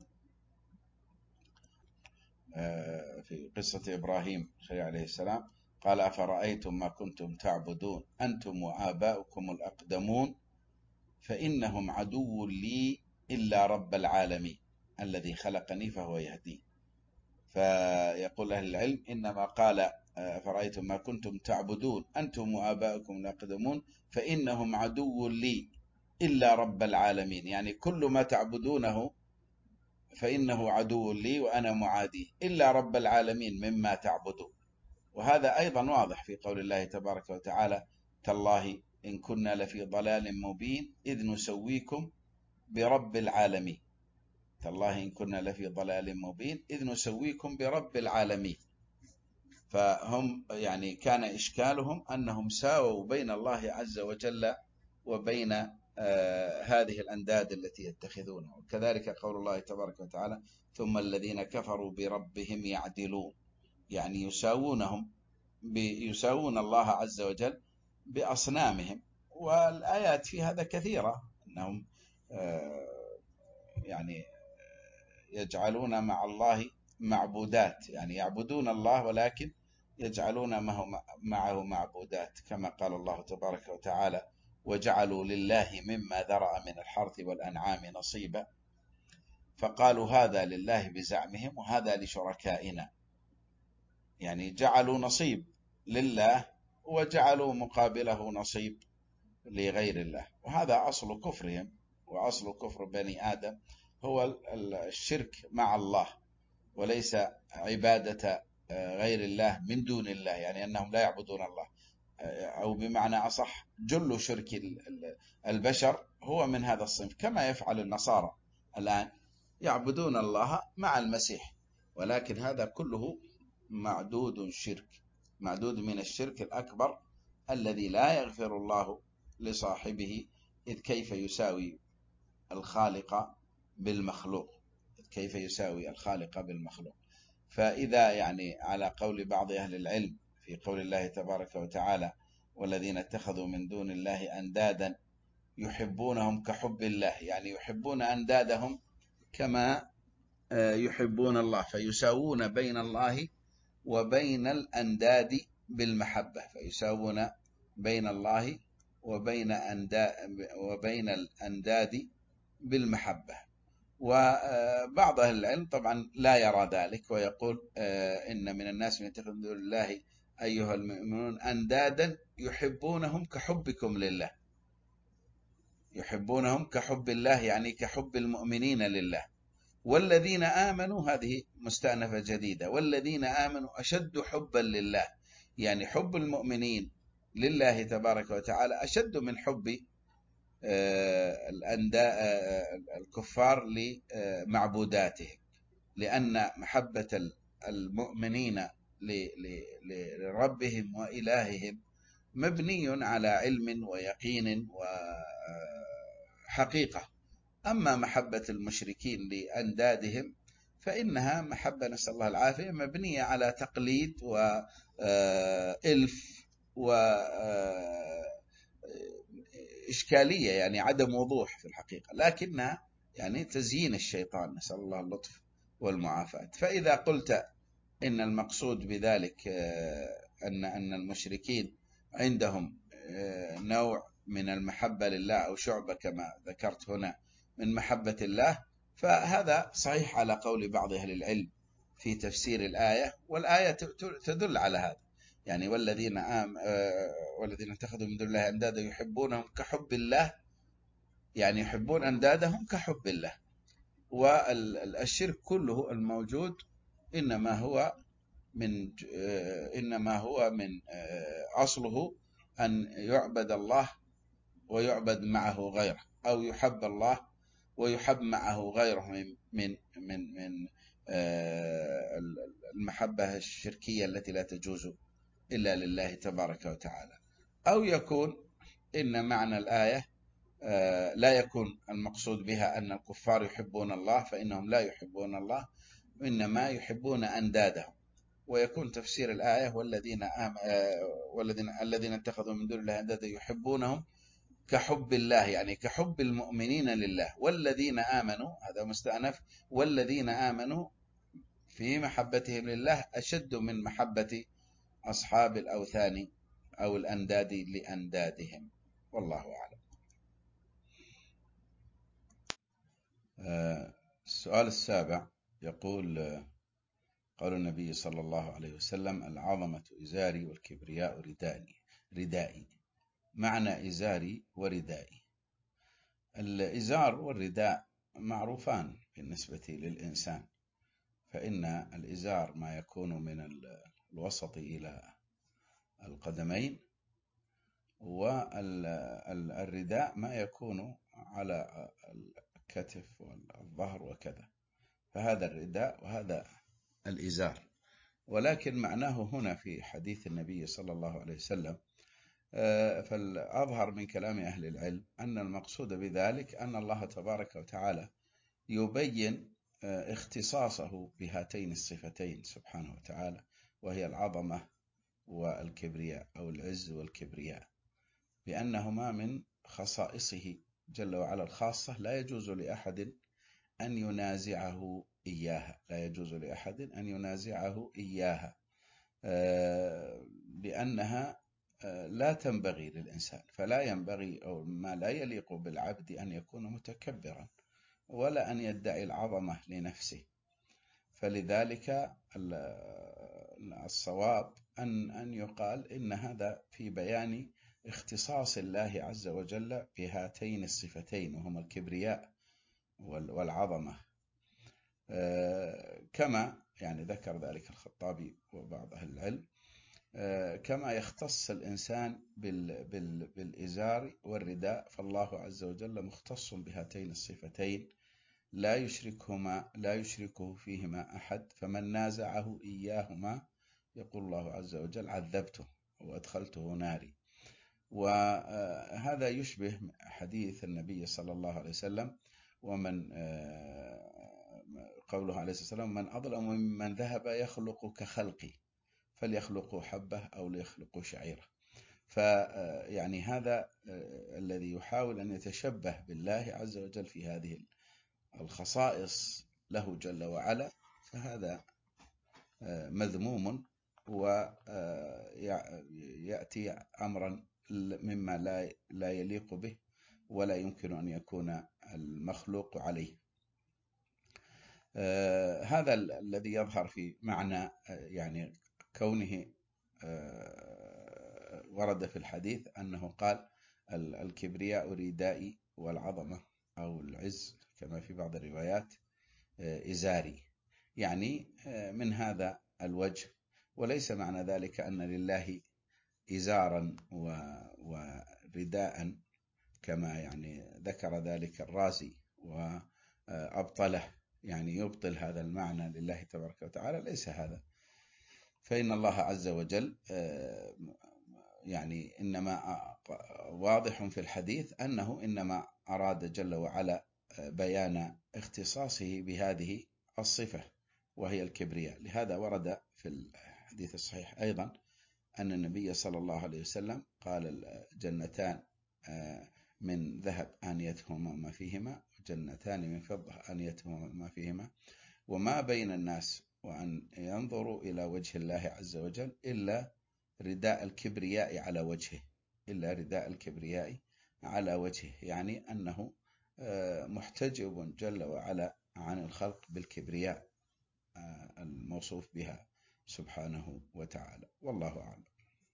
في قصة إبراهيم عليه السلام، قال أفرأيتم ما كنتم تعبدون أنتم وآباؤكم الأقدمون فإنهم عدو لي إلا رب العالمين الذي خلقني فهو يهدين. فيقول أهل العلم إنما قال أفرأيتم ما كنتم تعبدون أنتم وآباؤكم الأقدمون فإنهم عدو لي إلا رب العالمين، يعني كل ما تعبدونه فإنه عدو لي وأنا معاديه إلا رب العالمين مما تعبدون. وهذا أيضا واضح في قول الله تبارك وتعالى تالله إن كنا لفي ضلال مبين إذ نسويكم برب العالمين. تالله إن كنا لفي ضلال مبين إذ نسويكم برب العالمين. فهم يعني كان إشكالهم أنهم ساووا بين الله عز وجل وبين هذه الأنداد التي يتخذونها. وكذلك قول الله تبارك وتعالى ثم الذين كفروا بربهم يعدلون، يعني يساوون الله عز وجل بأصنامهم. والآيات في هذا كثيرة، أنهم يعني يجعلون مع الله معبودات، يعني يعبدون الله ولكن يجعلون معه معبودات، كما قال الله تبارك وتعالى وجعلوا لله مما ذرأ من الحرث والأنعام نصيبا فقالوا هذا لله بزعمهم وهذا لشركائنا. يعني جعلوا نصيب لله وجعلوا مقابله نصيب لغير الله، وهذا أصل كفرهم. وأصل كفر بني آدم هو الشرك مع الله، وليس عبادة غير الله من دون الله، يعني أنهم لا يعبدون الله، أو بمعنى أصح جل شرك البشر هو من هذا الصنف، كما يفعل النصارى الآن يعبدون الله مع المسيح، ولكن هذا كله معدود شرك، معدود من الشرك الأكبر الذي لا يغفر الله لصاحبه. إذ كيف يساوي الخالق بالمخلوق، كيف يساوي الخالق بالمخلوق. فإذا يعني على قول بعض أهل العلم في قول الله تبارك وتعالى والذين اتخذوا من دون الله أندادا يحبونهم كحب الله، يعني يحبون أندادهم كما يحبون الله، فيساوون بين الله وبين الأنداد بالمحبة، فيساوون بين الله وبين الأنداد بالمحبة. وبعض أهل العلم طبعا لا يرى ذلك، ويقول إن من الناس من يتخذون من دون الله أيها المؤمنون أندادا يحبونهم كحبكم لله، يحبونهم كحب الله يعني كحب المؤمنين لله. والذين آمنوا هذه مستأنفة جديدة، والذين آمنوا أشد حبا لله، يعني حب المؤمنين لله تبارك وتعالى أشد من حب الكفار لمعبوداتهم، لأن محبة المؤمنين لربهم وإلههم مبني على علم ويقين وحقيقة. أما محبة المشركين لأندادهم فإنها محبة نسأل الله العافية مبنية على تقليد وإلف وإشكالية، يعني عدم وضوح في الحقيقة، لكنها يعني تزيين الشيطان، نسأل الله اللطف والمعافاة. فإذا قلت إن المقصود بذلك أن المشركين عندهم نوع من المحبة لله أو شعبة كما ذكرت هنا من محبة الله، فهذا صحيح على قول بعض أهل العلم في تفسير الآية، والآية تدل على هذا. يعني والذين اتخذوا من دون الله أندادا يحبونهم كحب الله، يعني يحبون أندادهم كحب الله. والشرك كله الموجود إنما هو من إنما هو من أصله أن يعبد الله ويعبد معه غيره، أو يحب الله ويحب معه غيره من المحبة الشركية التي لا تجوز إلا لله تبارك وتعالى. أو يكون إن معنى الآية لا يكون المقصود بها أن الكفار يحبون الله، فإنهم لا يحبون الله، إنما يحبون أندادهم. ويكون تفسير الآية الذين اتخذوا من دون الله أندادا يحبونهم كحب الله، يعني كحب المؤمنين لله. والذين آمنوا، هذا مستأنف، والذين آمنوا في محبتهم لله أشد من محبة أصحاب الأوثان أو الأنداد لأندادهم. والله أعلم. السؤال السابع يقول: قال النبي صلى الله عليه وسلم: العظمة إزاري والكبرياء ردائي. معنى إزاري وردائي: الإزار والرداء معروفان بالنسبة للإنسان، فإن الإزار ما يكون من الوسط إلى القدمين، والرداء ما يكون على الكتف والظهر وكذا، فهذا الرداء وهذا الإزار. ولكن معناه هنا في حديث النبي صلى الله عليه وسلم، فالأظهر من كلام أهل العلم أن المقصود بذلك أن الله تبارك وتعالى يبين اختصاصه بهاتين الصفتين سبحانه وتعالى، وهي العظمة والكبرياء، أو العز والكبرياء، بأنهما من خصائصه جل وعلا الخاصة، لا يجوز لأحد أن ينازعه إياها، لا يجوز لأحد أن ينازعه إياها، لأنها لا تنبغي للإنسان. فلا ينبغي، أو ما لا يليق بالعبد، أن يكون متكبرا ولا أن يدعي العظمة لنفسه. فلذلك الصواب أن يقال إن هذا في بيان اختصاص الله عز وجل بهاتين الصفتين، وهما الكبرياء والعظمة، كما يعني ذكر ذلك الخطابي وبعض أهل العلم، كما يختص الإنسان بالإزار والرداء، فالله عز وجل مختص بهاتين الصفتين، لا يشركه فيهما أحد، فمن نازعه إياهما يقول الله عز وجل: عذبته وأدخلته ناري. وهذا يشبه حديث النبي صلى الله عليه وسلم: ومن قوله عليه الصلاة والسلام: من أظلم ممن ذهب يخلق كخلقي، فليخلقوا حبة أو ليخلقوا شعيرة. فيعني هذا الذي يحاول أن يتشبه بالله عز وجل في هذه الخصائص له جل وعلا، فهذا مذموم، ويأتي أمرا مما لا يليق به ولا يمكن أن يكون المخلوق عليه. هذا الذي يظهر في معنى يعني كونه ورد في الحديث أنه قال: الكبرياء ردائي، والعظمة أو العز كما في بعض الروايات إزاري، يعني من هذا الوجه. وليس معنى ذلك أن لله إزارا ورداء كما يعني ذكر ذلك الرازي وأبطله، يعني يبطل هذا المعنى لله تبارك وتعالى، ليس هذا. فإن الله عز وجل يعني إنما واضح في الحديث أنه إنما أراد جل وعلا بيان اختصاصه بهذه الصفة وهي الكبرياء. لهذا ورد في الحديث الصحيح أيضا أن النبي صلى الله عليه وسلم قال: الجنتان من ذهب آنيتهما ما فيهما، وجنتان من فضة آنيتهما ما فيهما، وما بين الناس وأن ينظروا إلى وجه الله عز وجل إلا رداء الكبرياء على وجهه، إلا رداء الكبرياء على وجهه، يعني أنه محتجب جل وعلا عن الخلق بالكبرياء الموصوف بها سبحانه وتعالى. والله أعلم.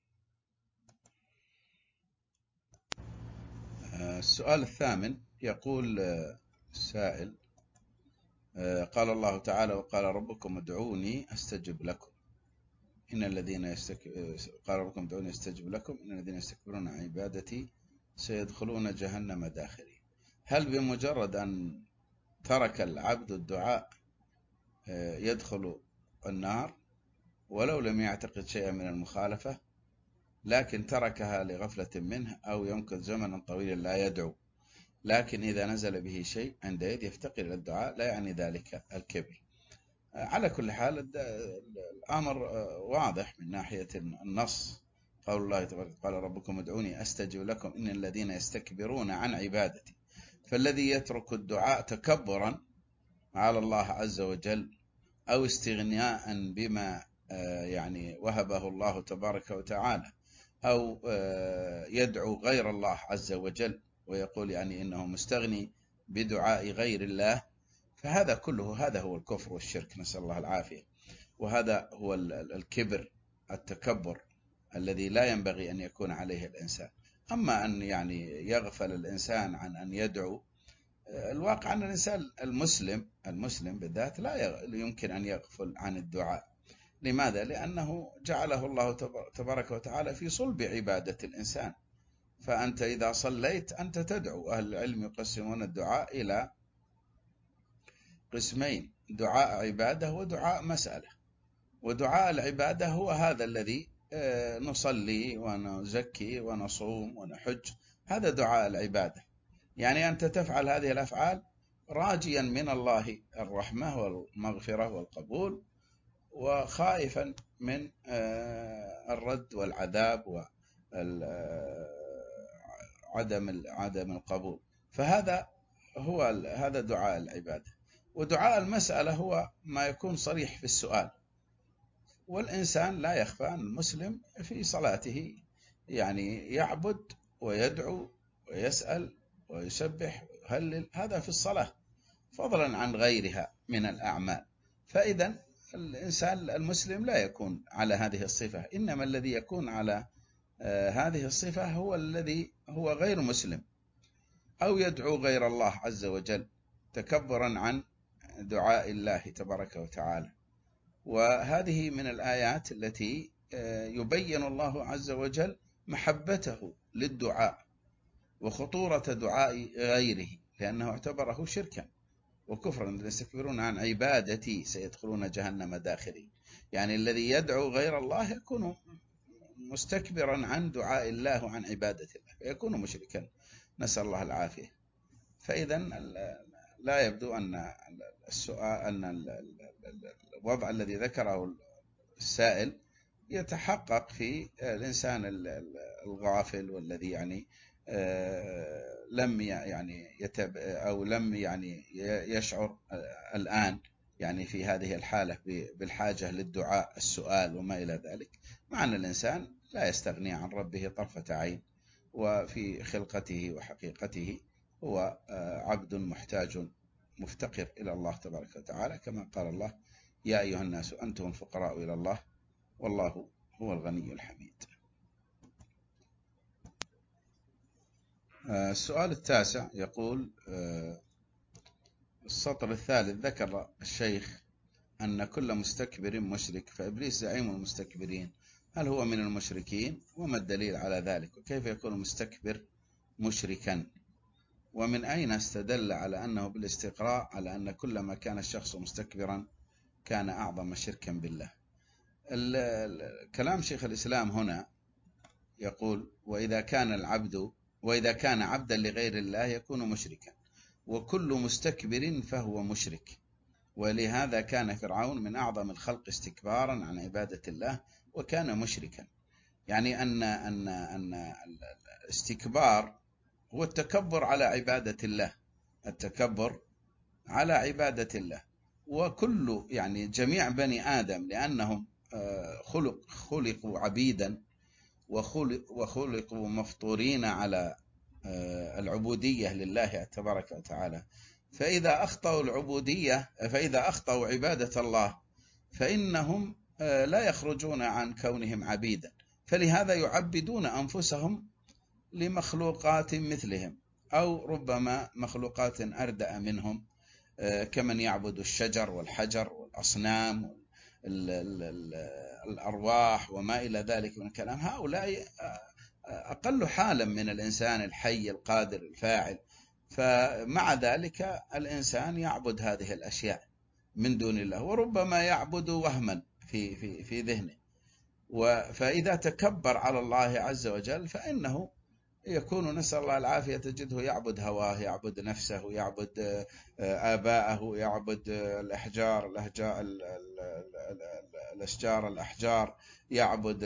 السؤال الثامن يقول السائل: قال الله تعالى: وقال ربكم ادعوني أستجب لكم. إن الذين قال ربكم ادعوني استجب لكم إن الذين يستكبرون عن عبادتي سيدخلون جهنم داخرين. هل بمجرد أن ترك العبد الدعاء يدخل النار ولو لم يعتقد شيئا من المخالفة، لكن تركها لغفلة منه أو يمكث زمنا طويلا لا يدعو، لكن إذا نزل به شيء عندئذ يفتقر إلى الدعاء، لا يعني ذلك الكبر. على كل حال الأمر واضح من ناحية النص. قول الله تبارك قال ربكم ادعوني أستجب لكم إن الذين يستكبرون عن عبادتي. فالذي يترك الدعاء تكبرا على الله عز وجل أو استغناء بما يعني وهبه الله تبارك وتعالى، أو يدعو غير الله عز وجل ويقول يعني إنه مستغني بدعاء غير الله، فهذا كله هذا هو الكفر والشرك، نسأل الله العافية. وهذا هو الكبر، التكبر الذي لا ينبغي أن يكون عليه الإنسان. أما أن يعني يغفل الإنسان عن أن يدعو، الواقع أن الإنسان المسلم بالذات لا يمكن أن يغفل عن الدعاء. لماذا؟ لأنه جعله الله تبارك وتعالى في صلب عبادة الإنسان. فأنت إذا صليت أنت تدعو. أهل العلم يقسمون الدعاء إلى قسمين: دعاء عبادة ودعاء مسألة. ودعاء العبادة هو هذا الذي نصلي ونزكي ونصوم ونحج، هذا دعاء العبادة. يعني أنت تفعل هذه الأفعال راجيا من الله الرحمة والمغفرة والقبول، وخائفا من الرد والعذاب وعدم القبول. فهذا هذا دعاء العبادة. ودعاء المسألة هو ما يكون صريح في السؤال. والإنسان لا يخفى أن المسلم في صلاته يعني يعبد ويدعو ويسأل ويسبح ويهلل، هذا في الصلاة فضلا عن غيرها من الأعمال. فإذا الإنسان المسلم لا يكون على هذه الصفة، إنما الذي يكون على هذه الصفة هو الذي هو غير مسلم أو يدعو غير الله عز وجل تكبرا عن دعاء الله تبارك وتعالى. وهذه من الآيات التي يبين الله عز وجل محبته للدعاء وخطورة دعاء غيره، لأنه اعتبره شركا وكفرا. الذين يستكبرون عن عبادتي سيدخلون جهنم داخرين. يعني الذي يدعو غير الله يكون مستكبرا عن دعاء الله وعن عبادة الله، يكون مشركا، نسأل الله العافية. فإذا لا يبدو أن السؤال أن الوضع الذي ذكره السائل يتحقق في الإنسان الغافل، والذي يعني لم يشعر الآن يعني في هذه الحالة بالحاجة للدعاء، السؤال وما إلى ذلك، مع أن الإنسان لا يستغني عن ربه طرفة عين، وفي خلقته وحقيقته هو عبد محتاج مفتقر إلى الله تبارك وتعالى، كما قال الله: يا أيها الناس أنتم الفقراء إلى الله والله هو الغني الحميد. السؤال التاسع يقول: السطر الثالث ذكر الشيخ أن كل مستكبر مشرك، فإبليس زعيم المستكبرين، هل هو من المشركين؟ وما الدليل على ذلك؟ وكيف يكون المستكبر مشركا؟ ومن أين استدل على أنه بالاستقراء على أن كلما كان الشخص مستكبرا كان أعظم شركا بالله؟ كلام شيخ الإسلام هنا يقول: وإذا كان عبدا لغير الله يكون مشركا، وكل مستكبر فهو مشرك. ولهذا كان فرعون من أعظم الخلق استكبارا عن عبادة الله وكان مشركا. يعني أن الاستكبار هو التكبر على عبادة الله، التكبر على عبادة الله. وكل يعني جميع بني آدم لأنهم خلقوا عبيدا وخلقوا مفطورين على العبودية لله تبارك وتعالى، فإذا أخطأوا عبادة الله فإنهم لا يخرجون عن كونهم عبيدا، فلهذا يعبدون أنفسهم لمخلوقات مثلهم، أو ربما مخلوقات أردأ منهم، كمن يعبد الشجر والحجر والأصنام الأرواح وما إلى ذلك من الكلام، هؤلاء أقل حالا من الإنسان الحي القادر الفاعل. فمع ذلك الإنسان يعبد هذه الأشياء من دون الله، وربما يعبد وهما في ذهنه. فإذا تكبر على الله عز وجل فإنه يكون، نسأل الله العافية، تجده يعبد هواه، يعبد نفسه، يعبد آباءه، يعبد الأحجار، يعبد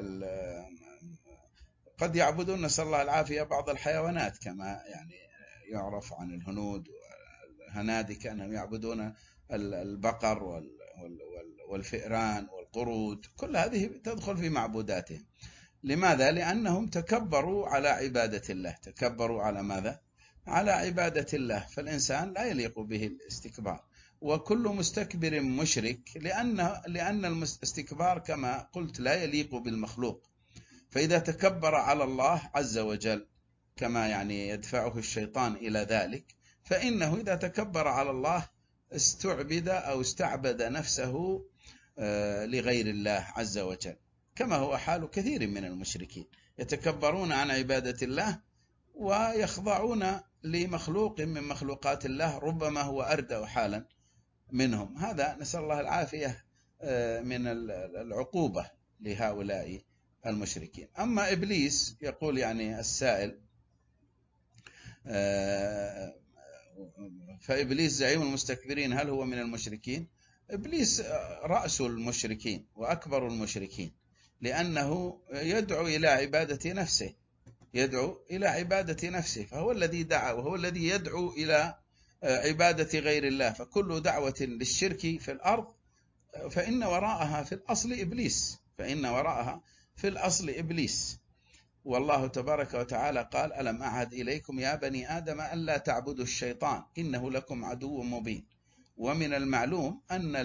قد يعبدون، نسأل الله العافية، بعض الحيوانات كما يعني يعرف عن الهنود والهنادكة أنهم يعبدون البقر والفئران والقرود، كل هذه تدخل في معبوداتهم. لماذا؟ لأنهم تكبروا على عبادة الله. تكبروا على ماذا؟ على عبادة الله. فالإنسان لا يليق به الاستكبار، وكل مستكبر مشرك، لأن الاستكبار كما قلت لا يليق بالمخلوق. فإذا تكبر على الله عز وجل كما يعني يدفعه الشيطان إلى ذلك، فإنه إذا تكبر على الله استعبد أو استعبد نفسه لغير الله عز وجل، كما هو حال كثير من المشركين، يتكبرون عن عبادة الله ويخضعون لمخلوق من مخلوقات الله ربما هو أردأ حالا منهم. هذا نسأل الله العافية من العقوبة لهؤلاء المشركين. أما إبليس، يقول يعني السائل، فإبليس زعيم المستكبرين هل هو من المشركين؟ إبليس رأس المشركين وأكبر المشركين، لأنه يدعو إلى عبادة نفسه، يدعو إلى عبادة نفسه، فهو الذي دعا وهو الذي يدعو إلى عبادة غير الله. فكل دعوة للشرك في الأرض فإن وراءها في الأصل إبليس، فإن وراءها في الأصل إبليس. والله تبارك وتعالى قال: ألم أعهد إليكم يا بني آدم ألا تعبدوا الشيطان إنه لكم عدو مبين. ومن المعلوم أن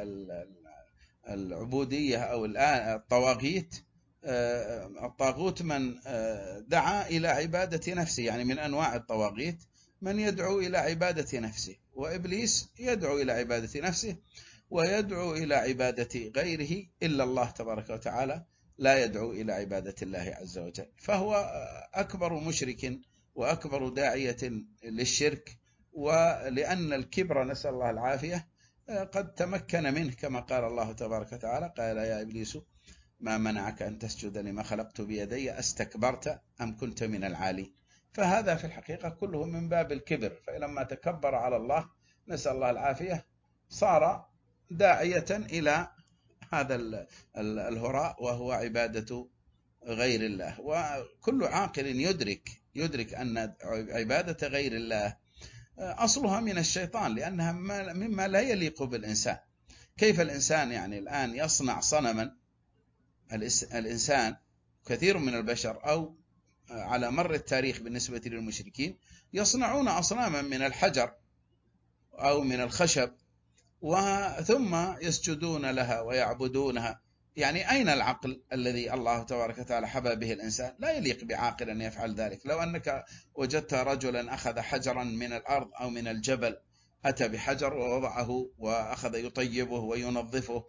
العبودية أو الطواغيت، الطاغوت من دعا إلى عبادة نفسه، يعني من أنواع الطواغيت من يدعو إلى عبادة نفسه، وإبليس يدعو إلى عبادة نفسه ويدعو إلى عبادة غيره، إلا الله تبارك وتعالى لا يدعو إلى عبادة الله عز وجل. فهو أكبر مشرك وأكبر داعية للشرك، ولأن الكبر، نسأل الله العافية، قد تمكن منه، كما قال الله تبارك وتعالى: قال يا إبليس ما منعك أن تسجد لما خلقت بيدي أستكبرت أم كنت من العالين. فهذا في الحقيقة كله من باب الكبر. فلما تكبر على الله، نسأل الله العافية، صار داعية إلى هذا الهراء، وهو عبادة غير الله. وكل عاقل يدرك أن عبادة غير الله أصلها من الشيطان، لأنها مما لا يليق بالإنسان. كيف الإنسان يعني الآن يصنع صنما؟ الإنسان كثير من البشر أو على مر التاريخ بالنسبة للمشركين يصنعون أصناما من الحجر أو من الخشب، ثم يسجدون لها ويعبدونها. يعني أين العقل الذي الله تبارك وتعالى حبى به الإنسان؟ لا يليق بعاقل أن يفعل ذلك. لو أنك وجدت رجلا أخذ حجرا من الأرض أو من الجبل، أتى بحجر ووضعه وأخذ يطيبه وينظفه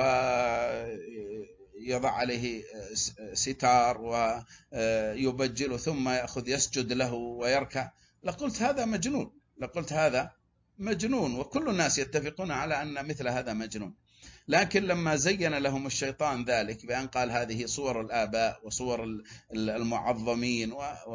ويضع عليه ستار ويبجله، ثم يأخذ يسجد له ويركع، لقلت هذا مجنون، لقلت هذا مجنون، وكل الناس يتفقون على أن مثل هذا مجنون. لكن لما زين لهم الشيطان ذلك بأن قال هذه صور الآباء وصور المعظمين،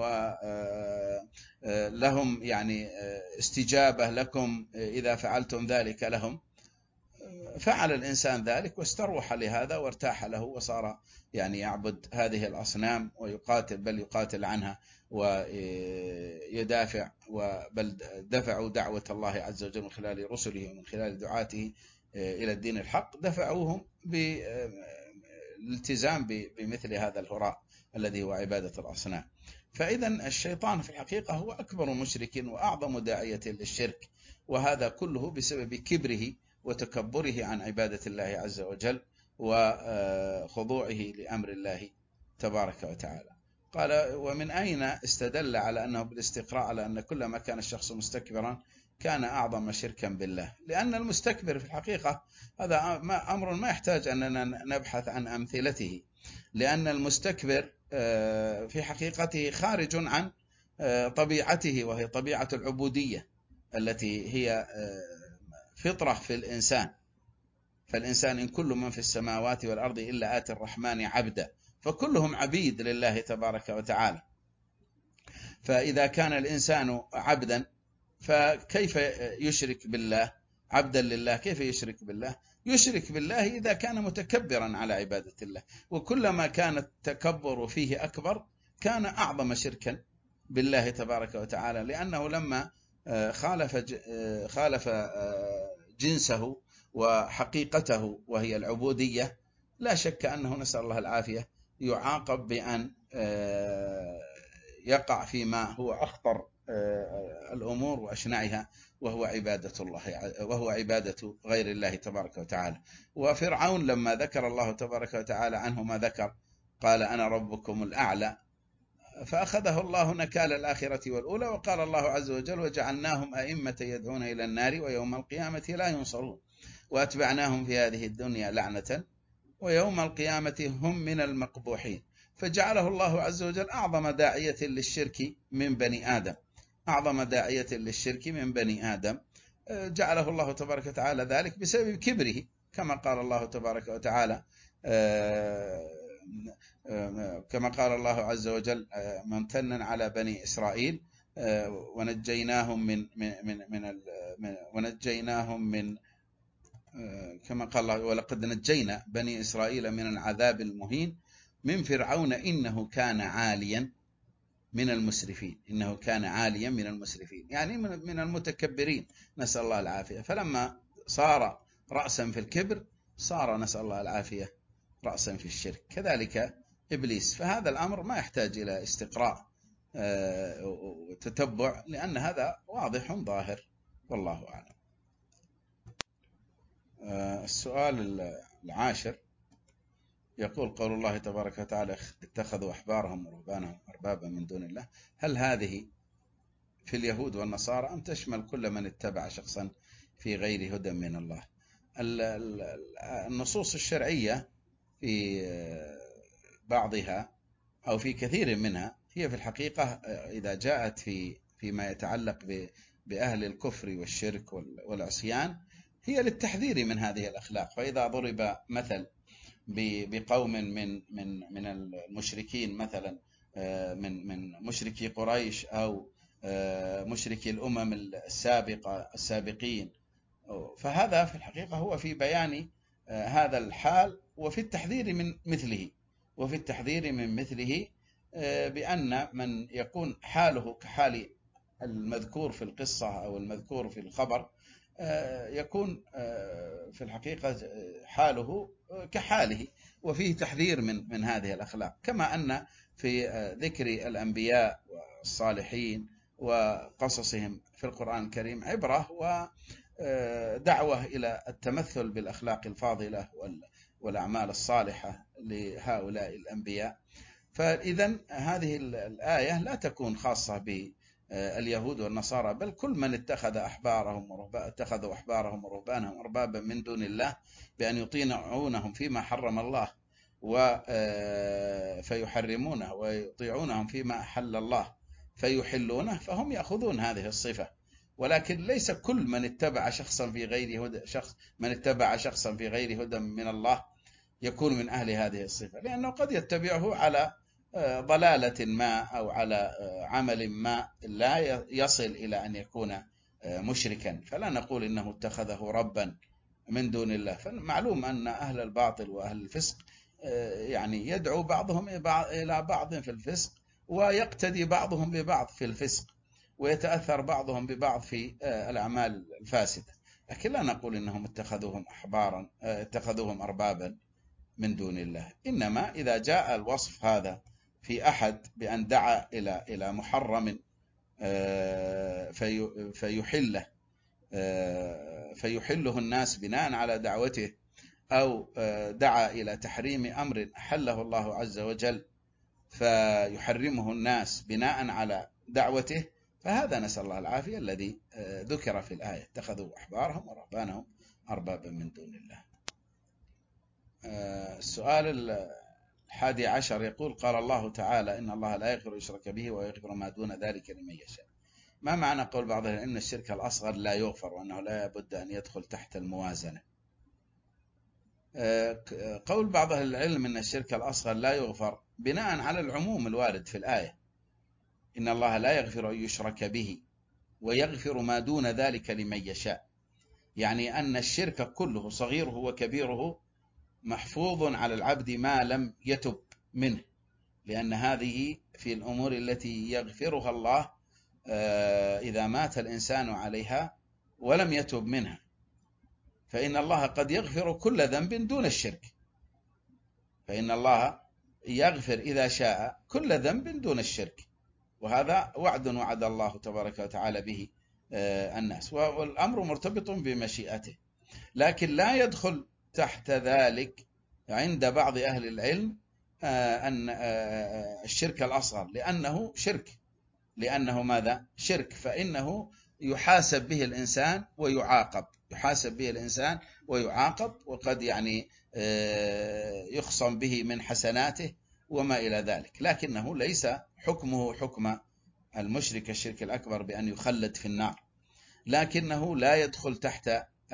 ولهم يعني استجابة لكم إذا فعلتم ذلك لهم، فعل الإنسان ذلك واستروح لهذا وارتاح له، وصار يعني يعبد هذه الأصنام ويقاتل، بل يقاتل عنها ويدافع، بل دفعوا دعوة الله عز وجل من خلال رسله ومن خلال دعاته إلى الدين الحق، دفعوهم بالالتزام بمثل هذا الهراء الذي هو عبادة الأصنام. فإذا الشيطان في الحقيقة هو أكبر مشرك وأعظم داعية للشرك، وهذا كله بسبب كبره وتكبره عن عبادة الله عز وجل وخضوعه لأمر الله تبارك وتعالى. قال: ومن أين استدل على أنه بالاستقراء على أن كلما كان الشخص مستكبرا كان أعظم شركا بالله. لأن المستكبر في الحقيقة هذا أمر ما يحتاج أننا نبحث عن أمثلته، لأن المستكبر في حقيقته خارج عن طبيعته، وهي طبيعة العبودية التي هي فطرة في الإنسان. فالإنسان إن كل من في السماوات والأرض إلا آتي الرحمن عبدا، فكلهم عبيد لله تبارك وتعالى. فإذا كان الإنسان عبدا فكيف يشرك بالله؟ عبدا لله كيف يشرك بالله؟ يشرك بالله إذا كان متكبرا على عبادة الله، وكلما كان التكبر فيه أكبر كان أعظم شركا بالله تبارك وتعالى، لأنه لما خالف جنسه وحقيقته وهي العبودية، لا شك أنه نسأل الله العافية يعاقب بأن يقع فيما هو أخطر الأمور وأشنعها، وهو عبادة الله، وهو عبادة غير الله تبارك وتعالى. وفرعون لما ذكر الله تبارك وتعالى عنه ما ذكر، قال أنا ربكم الأعلى، فأخذه الله نكال الآخرة والأولى، وقال الله عز وجل وجعلناهم أئمة يدعون إلى النار ويوم القيامة لا ينصرون وأتبعناهم في هذه الدنيا لعنة ويوم القيامة هم من المقبوحين. فجعله الله عز وجل أعظم داعية للشرك من بني آدم، أعظم داعية للشرك من بني آدم، جعله الله تبارك وتعالى ذلك بسبب كبره، كما قال الله تبارك وتعالى كما قال الله عز وجل ممتنا على بني إسرائيل ونجيناهم من كما قال الله ولقد نجينا بني إسرائيل من العذاب المهين من فرعون إنه كان عاليا من المسرفين. إنه كان عاليا من المسرفين يعني من المتكبرين، نسأل الله العافية. فلما صار رأسا في الكبر صار نسأل الله العافية رأسا في الشرك. كذلك إبليس. فهذا الأمر ما يحتاج إلى استقراء وتتبع، لأن هذا واضح ظاهر، والله أعلم. السؤال العاشر يقول قول الله تبارك وتعالى اتخذوا أحبارهم ورهبانهم أربابا من دون الله، هل هذه في اليهود والنصارى أم تشمل كل من اتبع شخصا في غير هدى من الله؟ النصوص الشرعية في بعضها أو في كثير منها هي في الحقيقة إذا جاءت فيما يتعلق بأهل الكفر والشرك والعصيان هي للتحذير من هذه الأخلاق. فإذا ضرب مثل بقوم من المشركين، مثلا من مشركي قريش أو مشركي الأمم السابقين، فهذا في الحقيقة هو في بيان هذا الحال وفي التحذير من مثله، بأن من يكون حاله كحال المذكور في القصة أو المذكور في الخبر يكون في الحقيقة حاله كحاله، وفيه تحذير من هذه الأخلاق. كما أن في ذكر الأنبياء والصالحين وقصصهم في القرآن الكريم عبرة ودعوة إلى التمثل بالأخلاق الفاضلة والأعمال الصالحة لهؤلاء الأنبياء. فإذا هذه الآية لا تكون خاصة باليهود والنصارى، بل كل من اتخذوا أحبارهم ورهبانهم أربابا من دون الله بأن يطيعونهم فيما حرم الله فيحرمونه ويطيعونهم فيما أحل الله فيحلونه، فهم يأخذون هذه الصفة. ولكن ليس كل من اتبع شخصا في غير هدى من الله يكون من أهل هذه الصفة، لأنه قد يتبعه على ضلالة ما أو على عمل ما لا يصل إلى أن يكون مشركا، فلا نقول إنه اتخذه ربا من دون الله. فمعلوم أن أهل الباطل وأهل الفسق يعني يدعو بعضهم إلى بعض في الفسق، ويقتدي بعضهم ببعض في الفسق، ويتأثر بعضهم ببعض في الأعمال الفاسدة. لكن لا نقول إنهم اتخذوهم أربابا من دون الله. إنما إذا جاء الوصف هذا في أحد بأن دعا إلى محرم فيحله الناس بناء على دعوته، أو دعا إلى تحريم أمر أحله الله عز وجل فيحرمه الناس بناء على دعوته، فهذا نسأل الله العافية الذي ذكر في الآية: اتخذوا أحبارهم ورهبانهم أربابا من دون الله. السؤال 11 يقول: قال الله تعالى: إن الله لا يغفر يشرك به ويغفر ما دون ذلك لمن يشاء. ما معنى قول بعض العلم أن الشرك الأصغر لا يغفر وأنه لا بد أن يدخل تحت الموازنة؟ قول بعض العلم أن الشرك الأصغر لا يغفر بناء على العموم الوارد في الآية: إن الله لا يغفر أن يشرك به ويغفر ما دون ذلك لمن يشاء. يعني أن الشرك كله صغيره وكبيره محفوظ على العبد ما لم يتب منه، لأن هذه في الأمور التي يغفرها الله إذا مات الإنسان عليها ولم يتب منها، فإن الله قد يغفر كل ذنب دون الشرك، فإن الله يغفر إذا شاء كل ذنب دون الشرك، وهذا وعد وعد الله تبارك وتعالى به الناس، والأمر مرتبط بمشيئته. لكن لا يدخل تحت ذلك عند بعض أهل العلم أن الشرك الأصغر، لأنه شرك، لأنه ماذا؟ شرك، فإنه يحاسب به الإنسان ويعاقب، يحاسب به الإنسان ويعاقب، وقد يعني يخصم به من حسناته وما إلى ذلك، لكنه ليس حكمه حكم المشرك الشرك الأكبر بأن يخلد في النار، لكنه لا يدخل تحت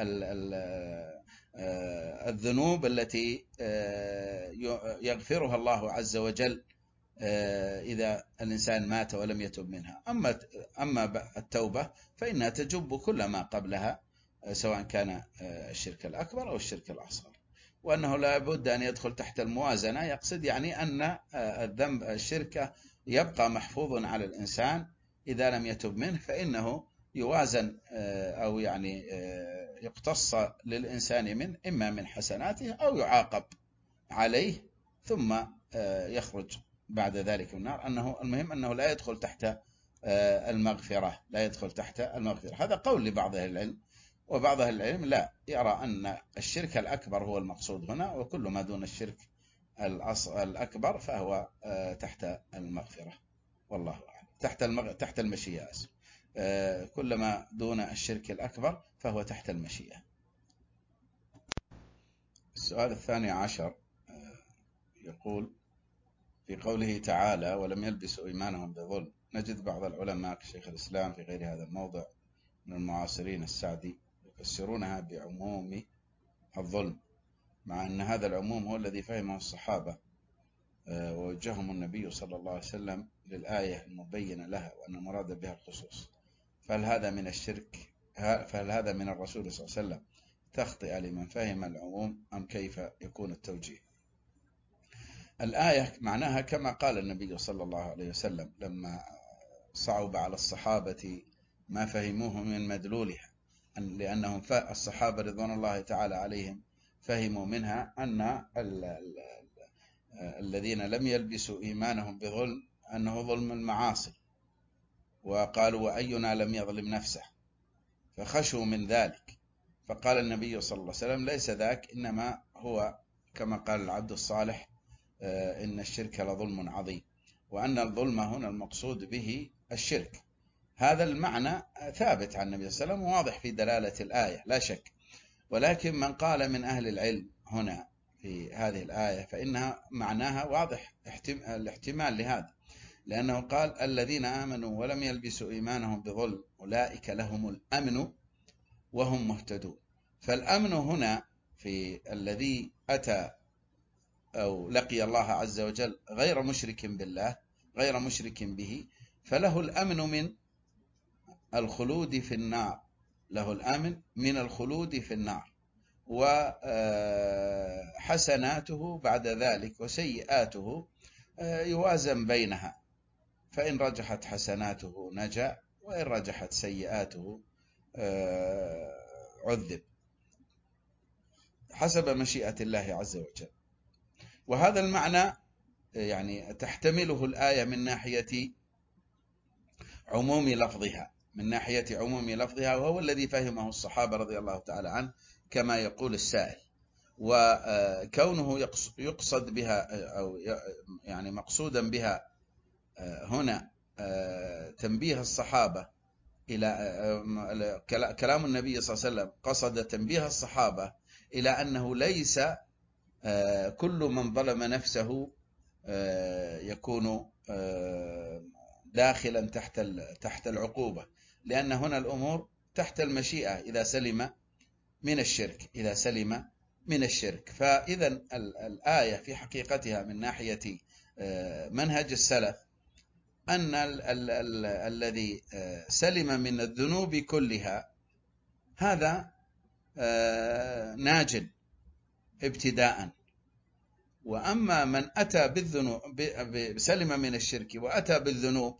الذنوب التي يغفرها الله عز وجل إذا الإنسان مات ولم يتب منها. أما التوبة فإنها تجب كل ما قبلها، سواء كان الشرك الأكبر أو الشرك الأصغر. وأنه لا بد أن يدخل تحت الموازنة، يقصد يعني أن الذنب الشرك يبقى محفوظ على الإنسان إذا لم يتب منه، فإنه يوازن أو يعني يقتص للإنسان منه، إما من حسناته أو يعاقب عليه ثم يخرج بعد ذلك من النار. المهم أنه لا يدخل تحت المغفرة، لا يدخل تحت المغفرة. هذا قول لبعض أهل العلم، وبعض أهل العلم لا، يرى أن الشرك الأكبر هو المقصود هنا، وكل ما دون الشرك الأكبر فهو تحت المغفرة، والله أعلم. تحت المشيئة، كل ما دون الشرك الأكبر فهو تحت المشيئة. السؤال 12 يقول: في قوله تعالى: ولم يلبسوا إيمانهم بظلم، نجد بعض العلماء كشيخ الإسلام في غير هذا الموضع من المعاصرين السعدي يفسرونها بعموم الظلم، مع أن هذا العموم هو الذي فهمه الصحابة ووجههم النبي صلى الله عليه وسلم للآية المبينة لها، وأن المراد بها الخصوص. فهل هذا من الشرك؟ فهل هذا من الرسول صلى الله عليه وسلم تخطئ لمن فهم العموم، أم كيف يكون التوجيه؟ الآية معناها كما قال النبي صلى الله عليه وسلم لما صعب على الصحابة ما فهموه من مدلولها، لأنهم الصحابة رضوان الله تعالى عليهم فهموا منها أن الذين لم يلبسوا إيمانهم بظلم أنه ظلم المعاصي، وقالوا: وأينا لم يظلم نفسه، فخشوا من ذلك. فقال النبي صلى الله عليه وسلم: ليس ذاك، إنما هو كما قال العبد الصالح: إن الشرك لظلم عظيم، وأن الظلم هنا المقصود به الشرك. هذا المعنى ثابت عن النبي صلى الله عليه وسلم، واضح في دلالة الآية لا شك. ولكن من قال من أهل العلم هنا في هذه الآية فإنها معناها واضح الاحتمال لهذا، لأنه قال: الذين آمنوا ولم يلبسوا إيمانهم بظلم أولئك لهم الأمن وهم مهتدون. فالأمن هنا في الذي أتى أو لقي الله عز وجل غير مشرك بالله، غير مشرك به، فله الأمن من الخلود في النار، له الأمن من الخلود في النار، وحسناته بعد ذلك وسيئاته يوازن بينها، فإن رجحت حسناته نجا، وإن رجحت سيئاته عذب حسب مشيئة الله عز وجل. وهذا المعنى يعني تحتمله الآية من ناحية عموم لفظها، من ناحية عموم لفظها، وهو الذي فهمه الصحابة رضي الله تعالى عنه كما يقول السائل. وكونه يقصد بها أو يعني مقصودا بها هنا تنبيه الصحابة إلى كلام النبي صلى الله عليه وسلم قصد تنبيه الصحابة إلى أنه ليس كل من ظلم نفسه يكون داخلا تحت العقوبة، لأن هنا الأمور تحت المشيئة إذا سلم من الشرك. فإذا الآية في حقيقتها من ناحية منهج السلف أن الذي سلم من الذنوب كلها هذا ناج ابتداء، وأما من أتى بالذنوب سلم من الشرك وأتى بالذنوب،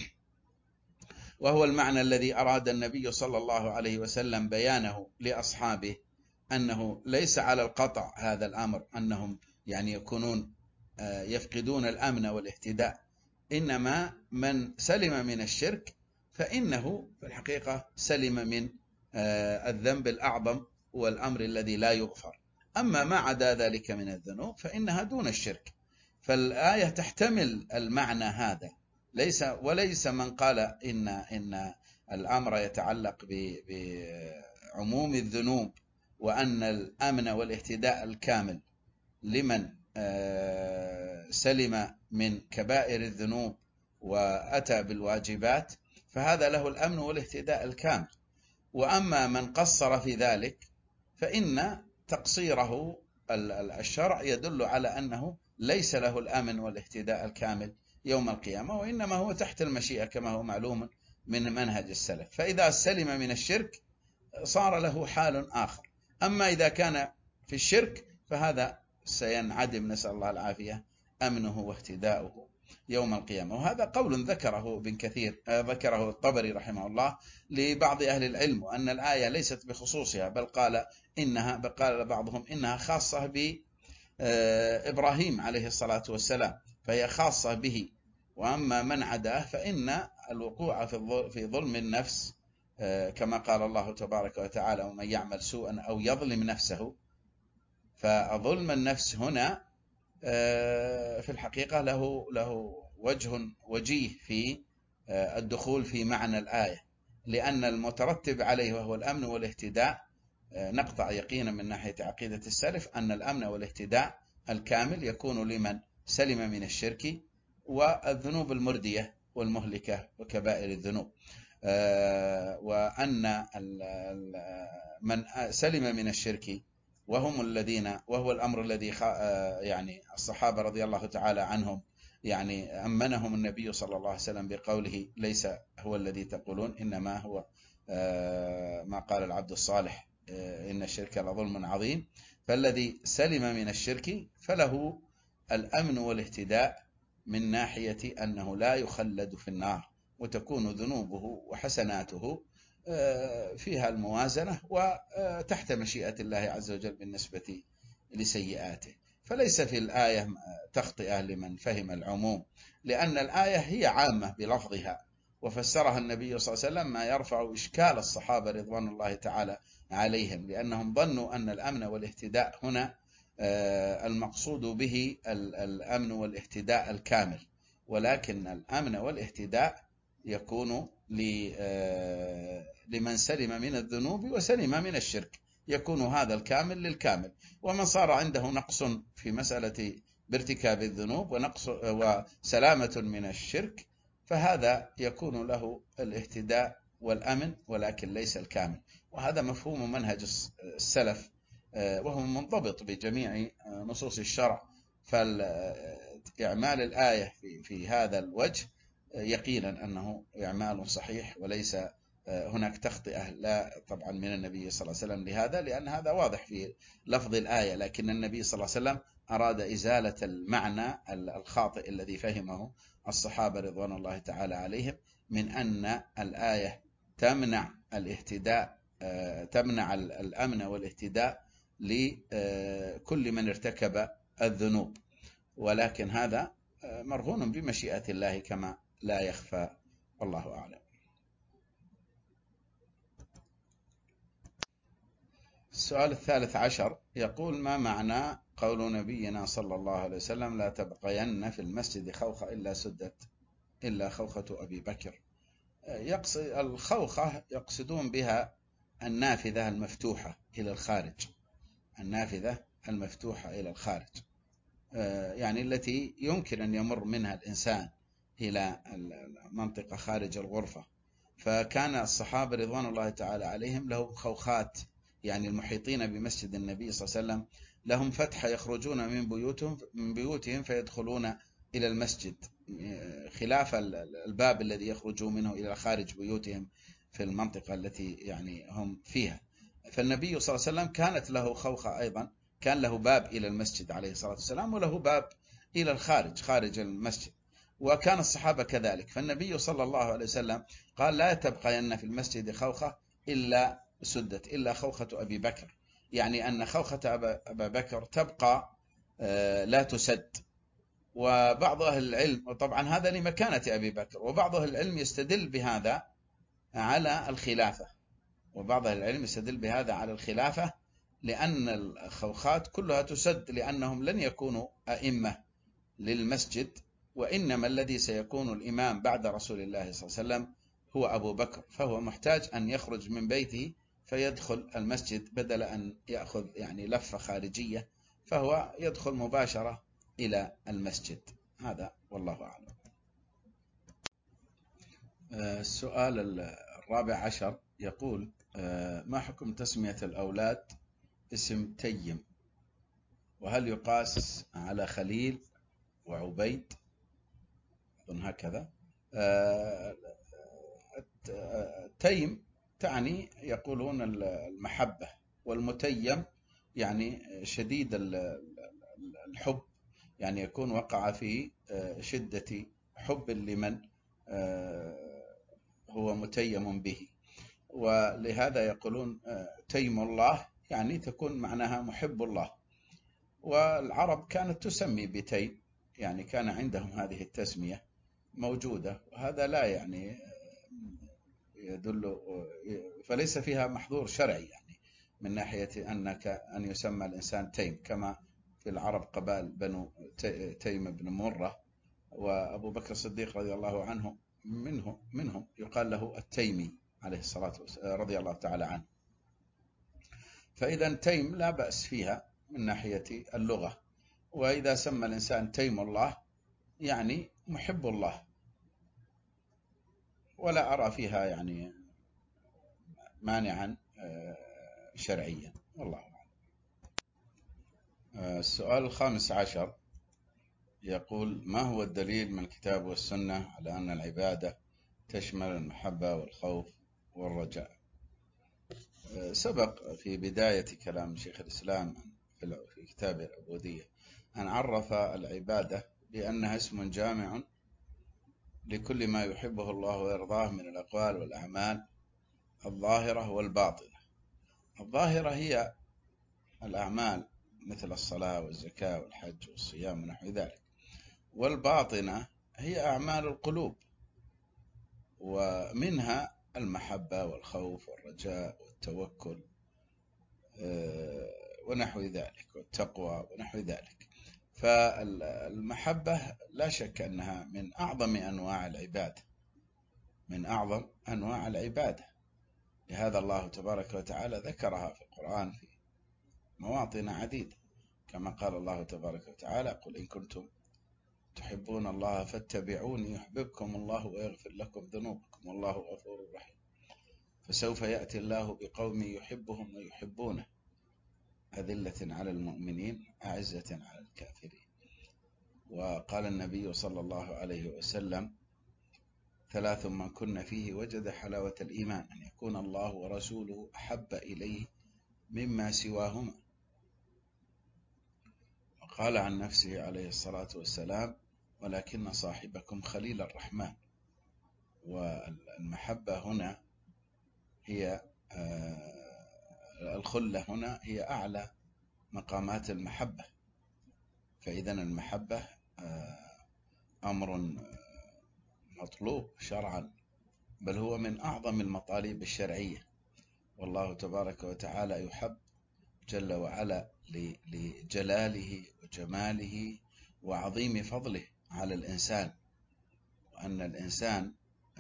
وهو المعنى الذي أراد النبي صلى الله عليه وسلم بيانه لأصحابه، أنه ليس على القطع هذا الأمر أنهم يعني يكونون يفقدون الأمن والاهتداء، إنما من سلم من الشرك فإنه في الحقيقة سلم من الذنب الأعظم والأمر الذي لا يغفر. أما ما عدا ذلك من الذنوب فإنها دون الشرك. فالآية تحتمل المعنى هذا، وليس من قال إن الأمر يتعلق بعموم الذنوب، وأن الأمن والاهتداء الكامل لمن سلم من كبائر الذنوب وأتى بالواجبات، فهذا له الأمن والاهتداء الكامل. وأما من قصر في ذلك فإن تقصيره الشرع يدل على أنه ليس له الأمن والاهتداء الكامل يوم القيامة، وإنما هو تحت المشيئة كما هو معلوم من منهج السلف. فإذا سلم من الشرك صار له حال آخر. أما إذا كان في الشرك فهذا سينعدم، نسأل الله العافية، أمنه واهتداؤه يوم القيامة. وهذا قول ذكره ابن كثير، ذكره الطبري رحمه الله لبعض أهل العلم، وأن الآية ليست بخصوصها، بل قال بعضهم إنها خاصة بإبراهيم عليه الصلاة والسلام، فهي خاصة به. وأما من عداه فإن الوقوع في ظلم النفس كما قال الله تبارك وتعالى: ومن يعمل سوءا أو يظلم نفسه. فظلم النفس هنا في الحقيقة له وجيه في الدخول في معنى الآية، لأن المترتب عليه وهو الأمن والاهتداء نقطع يقينا من ناحية عقيدة السلف أن الأمن والاهتداء الكامل يكون لمن سلم من الشرك والذنوب المردية والمهلكة وكبائر الذنوب، وأن من سلم من الشرك وهو الأمر الذي يعني الصحابة رضي الله تعالى عنهم يعني أمنهم النبي صلى الله عليه وسلم بقوله: ليس هو الذي تقولون، إنما هو ما قال العبد الصالح: إن الشرك لظلم عظيم. فالذي سلم من الشرك فله الأمن والاهتداء من ناحية أنه لا يخلد في النار، وتكون ذنوبه وحسناته فيها الموازنة وتحت مشيئة الله عز وجل بالنسبة لسيئاته. فليس في الآية تخطئة لمن فهم العموم، لأن الآية هي عامة بلفظها، وفسرها النبي صلى الله عليه وسلم ما يرفع إشكال الصحابة رضوان الله تعالى عليهم، لأنهم ظنوا أن الأمن والاهتداء هنا المقصود به الأمن والاهتداء الكامل، ولكن الأمن والاهتداء يكون لمن سلم من الذنوب وسلم من الشرك، يكون هذا الكامل للكامل. ومن صار عنده نقص في مسألة بارتكاب الذنوب ونقص وسلامة من الشرك، فهذا يكون له الاهتداء والأمن، ولكن ليس الكامل. وهذا مفهوم منهج السلف، وهو منضبط بجميع نصوص الشرع. فإعمال الآية في هذا الوجه يقينا أنه إعمال صحيح، وليس هناك تخطئة لا طبعا من النبي صلى الله عليه وسلم لهذا، لأن هذا واضح في لفظ الآية، لكن النبي صلى الله عليه وسلم أراد إزالة المعنى الخاطئ الذي فهمه الصحابة رضوان الله تعالى عليهم، من أن الآية تمنع الاهتداء، تمنع الأمن والاهتداء لكل من ارتكب الذنوب، ولكن هذا مرهون بمشيئة الله كما لا يخفى، والله أعلم. السؤال 13 يقول: ما معنى قول نبينا صلى الله عليه وسلم: لا تبقين في المسجد خوخة إلا سدت إلا خوخة أبي بكر. يقصد الخوخة يقصدون بها النافذة المفتوحة إلى الخارج، النافذة المفتوحة إلى الخارج، يعني التي يمكن أن يمر منها الإنسان إلى المنطقة خارج الغرفة. فكان الصحابة رضوان الله تعالى عليهم لهم خوخات، يعني المحيطين بمسجد النبي صلى الله عليه وسلم لهم فتحة يخرجون من بيوتهم فيدخلون إلى المسجد، خلاف الباب الذي يخرجون منه إلى خارج بيوتهم في المنطقة التي يعني هم فيها. فالنبي صلى الله عليه وسلم كانت له خوخة أيضا، كان له باب إلى المسجد عليه الصلاة والسلام، وله باب إلى الخارج خارج المسجد، وكان الصحابة كذلك. فالنبي صلى الله عليه وسلم قال لا تبقين في المسجد خوخة إلا سدت إلا خوخة أبي بكر، يعني أن خوخة أبا بكر تبقى لا تسد. وبعض أهل العلم، وطبعا هذا لمكانة أبي بكر، وبعض أهل العلم يستدل بهذا على الخلافة، وبعض أهل العلم يستدل بهذا على الخلافة، لأن الخوخات كلها تسد، لأنهم لن يكونوا أئمة للمسجد، وإنما الذي سيكون الإمام بعد رسول الله صلى الله عليه وسلم هو أبو بكر، فهو محتاج أن يخرج من بيته فيدخل المسجد بدل أن يأخذ يعني لفة خارجية، فهو يدخل مباشرة إلى المسجد. هذا والله أعلم. السؤال الرابع عشر يقول: ما حكم تسمية الأولاد اسم تيم؟ وهل يقاس على خليل وعبيد؟ أظن هكذا. تيم تعني يقولون المحبة، والمتيم يعني شديد الحب، يعني يكون وقع في شدة حب لمن هو متيم به، ولهذا يقولون تيم الله، يعني تكون معناها محب الله. والعرب كانت تسمي بتيم، يعني كان عندهم هذه التسمية موجودة، وهذا لا يعني يدل، فليس فيها محظور شرعي يعني من ناحية أن يسمى الإنسان تيم، كما في العرب قبائل بنو تيم بن مرة، وأبو بكر الصديق رضي الله عنه منهم يقال له التيمي عليه الصلاة والسلام رضي الله تعالى عنه. فإذا تيم لا بأس فيها من ناحية اللغة، وإذا سمى الإنسان تيم الله يعني محب الله، ولا أرى فيها يعني مانعا شرعيا، والله أعلم. السؤال الخامس عشر يقول: ما هو الدليل من الكتاب والسنة على أن العبادة تشمل المحبة والخوف والرجاء؟ سبق في بداية كلام شيخ الإسلام في كتاب العبودية أن عرف العبادة بأنها اسم جامع لكل ما يحبه الله ويرضاه من الأقوال والأعمال الظاهرة والباطنة. الظاهرة هي الأعمال مثل الصلاة والزكاة والحج والصيام ونحو ذلك، والباطنة هي أعمال القلوب، ومنها المحبة والخوف والرجاء والتوكل ونحو ذلك، والتقوى ونحو ذلك. فالمحبة لا شك أنها من أعظم أنواع العبادة، من أعظم أنواع العبادة، لهذا الله تبارك وتعالى ذكرها في القرآن في مواطن عديدة، كما قال الله تبارك وتعالى: قل إن كنتم تحبون الله فاتبعوني يحببكم الله ويغفر لكم ذنوبكم والله غفور رحيم. فسوف يأتي الله بقوم يحبهم ويحبونه أذلة على المؤمنين أعزة على الكافرين. وقال النبي صلى الله عليه وسلم: ثلاث من كن فيه وجد حلاوة الإيمان، أن يكون الله ورسوله أحب إليه مما سواهما. وقال عن نفسه عليه الصلاة والسلام: ولكن صاحبكم خليل الرحمن. والمحبة هنا هي الخلة هنا هي أعلى مقامات المحبة. فإذا المحبة أمر مطلوب شرعا، بل هو من أعظم المطالب الشرعية، والله تبارك وتعالى يحب جل وعلا لجلاله وجماله وعظيم فضله على الإنسان. وأن الإنسان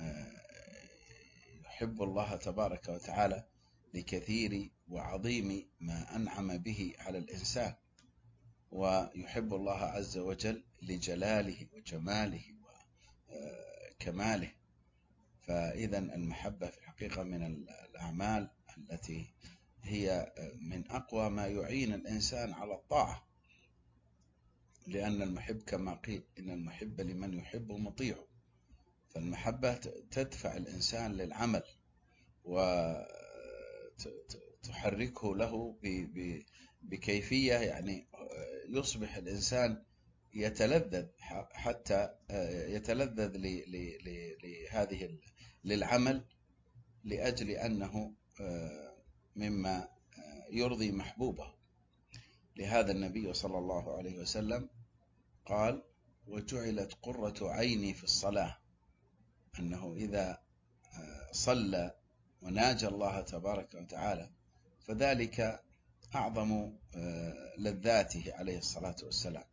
يحب الله تبارك وتعالى لكثير وعظيم ما أنعم به على الإنسان، ويحب الله عز وجل لجلاله وجماله وكماله. فإذا المحبة في الحقيقة من الأعمال التي هي من أقوى ما يعين الإنسان على الطاعة، لأن المحب كما قيل إن المحب لمن يحب مطيع. فالمحبة تدفع الإنسان للعمل وتحركه له بكيفية، يعني يصبح الإنسان يتلذذ، حتى يتلذذ لهذه للعمل، لأجل أنه مما يرضي محبوبه. لهذا النبي صلى الله عليه وسلم قال: وجعلت قرة عيني في الصلاة، أنه إذا صلى وناجى الله تبارك وتعالى فذلك أعظم لذاته عليه الصلاة والسلام.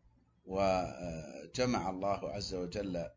وجمع الله عز وجل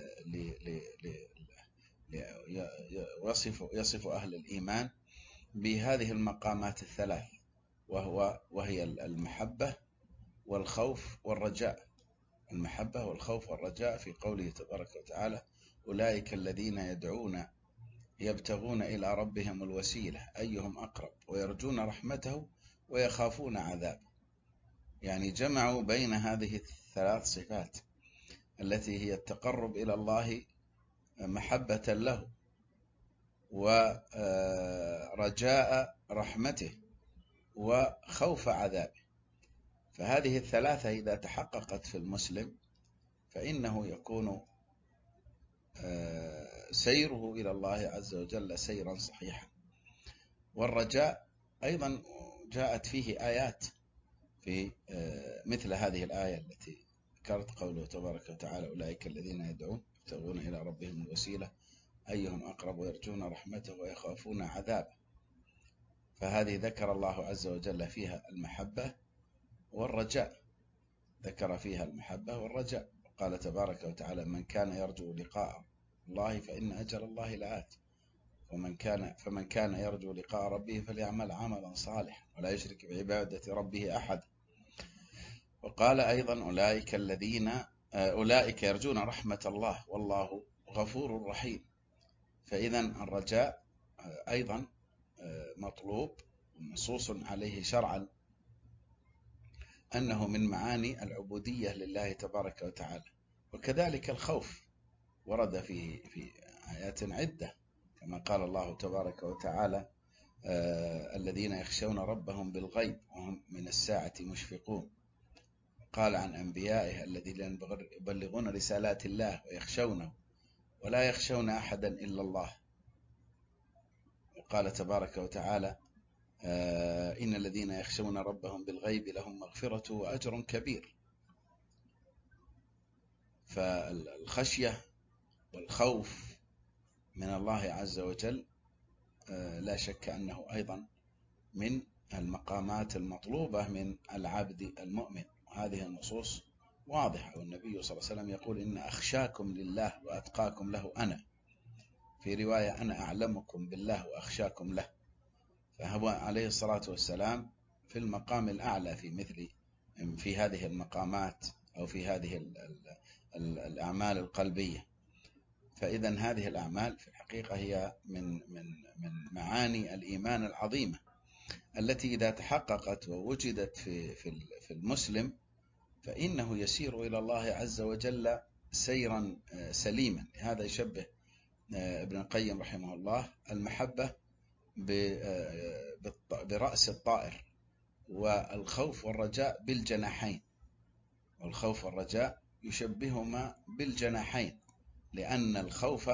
يصف أهل الإيمان بهذه المقامات الثلاث، وهي المحبة والخوف والرجاء. المحبة والخوف والرجاء في قوله تبارك وتعالى: أولئك الذين يدعون يبتغون إلى ربهم الوسيلة أيهم أقرب ويرجون رحمته ويخافون عذابه. يعني جمعوا بين هذه الثلاث صفات التي هي التقرب إلى الله محبة له، ورجاء رحمته، وخوف عذابه. فهذه الثلاثة إذا تحققت في المسلم فإنه يكون سيره إلى الله عز وجل سيرا صحيحا. والرجاء أيضا جاءت فيه آيات في مثل هذه الآية التي ذكرت، قوله تبارك وتعالى: أولئك الذين يدعون يبتغون إلى ربهم الوسيلة أيهم أقرب ويرجون رحمته ويخافون عذابه. فهذه ذكر الله عز وجل فيها المحبة والرجاء، ذكر فيها المحبة والرجاء. قال تبارك وتعالى: من كان يرجو لقاء الله فإن أجل الله لآت، فمن كان يرجو لقاء ربه فليعمل عملا صالحا ولا يشرك بعبادة ربه أحد. وقال أيضا: أولئك يرجون رحمة الله والله غفور رحيم. فإذا الرجاء أيضا مطلوب منصوص عليه شرعا أنه من معاني العبودية لله تبارك وتعالى. وكذلك الخوف ورد في آيات عدة، كما قال الله تبارك وتعالى: الذين يخشون ربهم بالغيب وهم من الساعة مشفقون. قال عن أنبيائه: الذين يبلغون رسالات الله ويخشونه ولا يخشون أحدا إلا الله. وقال تبارك وتعالى: إن الذين يخشون ربهم بالغيب لهم مغفرة وأجر كبير. فالخشية والخوف من الله عز وجل لا شك أنه أيضا من المقامات المطلوبة من العبد المؤمن. وهذه النصوص واضحة، والنبي صلى الله عليه وسلم يقول: إن أخشاكم لله وأتقاكم له أنا، في رواية: أنا أعلمكم بالله وأخشاكم له. فهو عليه الصلاة والسلام في المقام الأعلى في هذه المقامات، أو في هذه الأعمال القلبية. فإذا هذه الأعمال في الحقيقة هي من معاني الإيمان العظيمة، التي إذا تحققت ووجدت في المسلم فإنه يسير إلى الله عز وجل سيرا سليما. هذا يشبه ابن القيم رحمه الله المحبة برأس الطائر، والخوف والرجاء بالجناحين. والخوف والرجاء يشبههما بالجناحين، لأن الخوف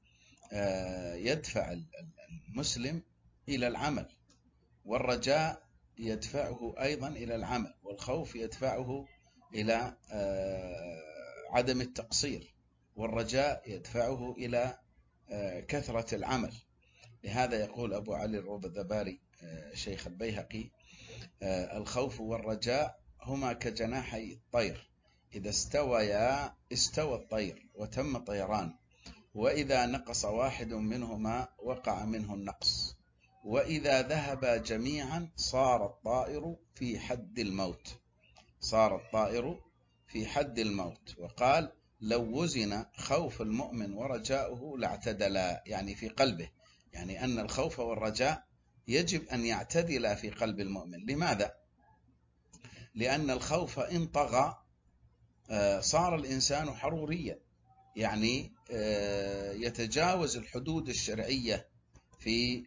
يدفع المسلم إلى العمل، والرجاء يدفعه أيضا إلى العمل، والخوف يدفعه إلى عدم التقصير، والرجاء يدفعه إلى كثرة العمل. لهذا يقول أبو علي الروضباري شيخ البيهقي: الخوف والرجاء هما كجناحي الطير، إذا استويا استوى الطير وتم طيران، وإذا نقص واحد منهما وقع منه النقص، وإذا ذهبا جميعا صار الطائر في حد الموت. صار الطائر في حد الموت. وقال لو وزن خوف المؤمن ورجاؤه لاعتدلا، يعني في قلبه، يعني أن الخوف والرجاء يجب أن يعتدلا في قلب المؤمن. لماذا؟ لأن الخوف إن طغى صار الإنسان حروريا، يعني يتجاوز الحدود الشرعية في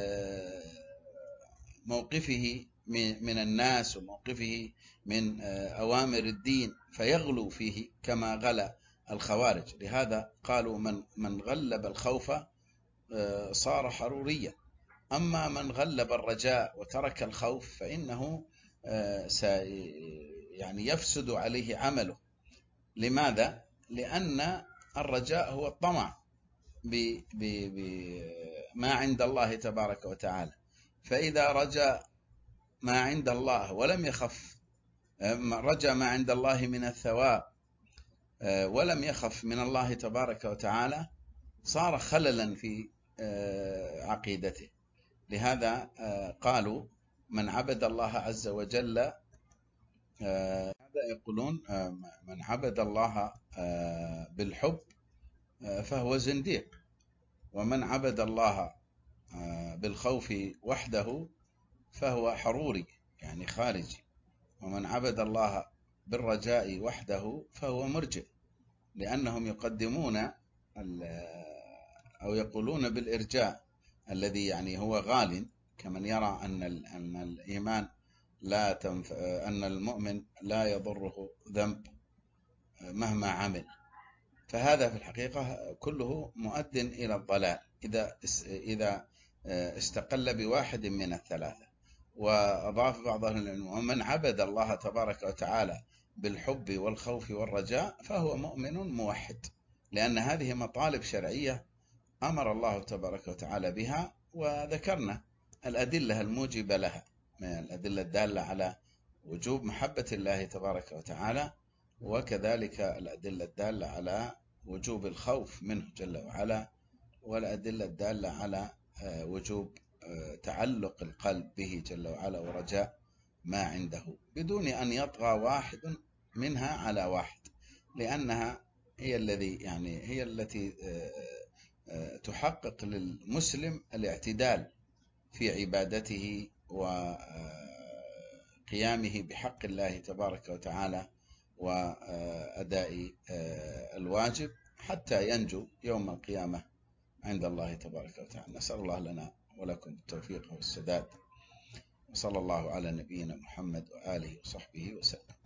موقفه من الناس وموقفه من أوامر الدين، فيغلو فيه كما غلا الخوارج. لهذا قالوا من غلب الخوف صار حروريا. أما من غلب الرجاء وترك الخوف فإنه يعني يفسد عليه عمله. لماذا؟ لأن الرجاء هو الطمع بما عند الله تبارك وتعالى. فإذا رجا ما عند الله ولم يخف، رجا ما عند الله من الثواب ولم يخف من الله تبارك وتعالى، صار خللا في عقيدته. لهذا قالوا من عبد الله عز وجل، هذا يقولون من عبد الله بالحب فهو زنديق، ومن عبد الله بالخوف وحده فهو حروري، يعني خارجي، ومن عبد الله بالرجاء وحده فهو مرجئ، لأنهم يقدمون أو يقولون بالإرجاء الذي يعني هو غال، كمن يرى أن الإيمان لا أن المؤمن لا يضره ذنب مهما عمل. فهذا في الحقيقة كله مؤد إلى الضلال إذا استقل بواحد من الثلاثة. وأضاف بعض أهل العلم ومن عبد الله تبارك وتعالى بالحب والخوف والرجاء فهو مؤمن موحد، لأن هذه مطالب شرعية أمر الله تبارك وتعالى بها، وذكرنا الأدلة الموجبة لها من الأدلة الدالة على وجوب محبة الله تبارك وتعالى، وكذلك الأدلة الدالة على وجوب الخوف منه جل وعلا، والأدلة الدالة على وجوب تعلق القلب به جل وعلا ورجاء ما عنده بدون أن يطغى واحد منها على واحد، لأنها هي التي تحقق للمسلم الاعتدال في عبادته وقيامه بحق الله تبارك وتعالى وأداء الواجب حتى ينجو يوم القيامة عند الله تبارك وتعالى. نسأل الله لنا ولكم التوفيق والسداد، وصلى الله على نبينا محمد وآله وصحبه وسلم.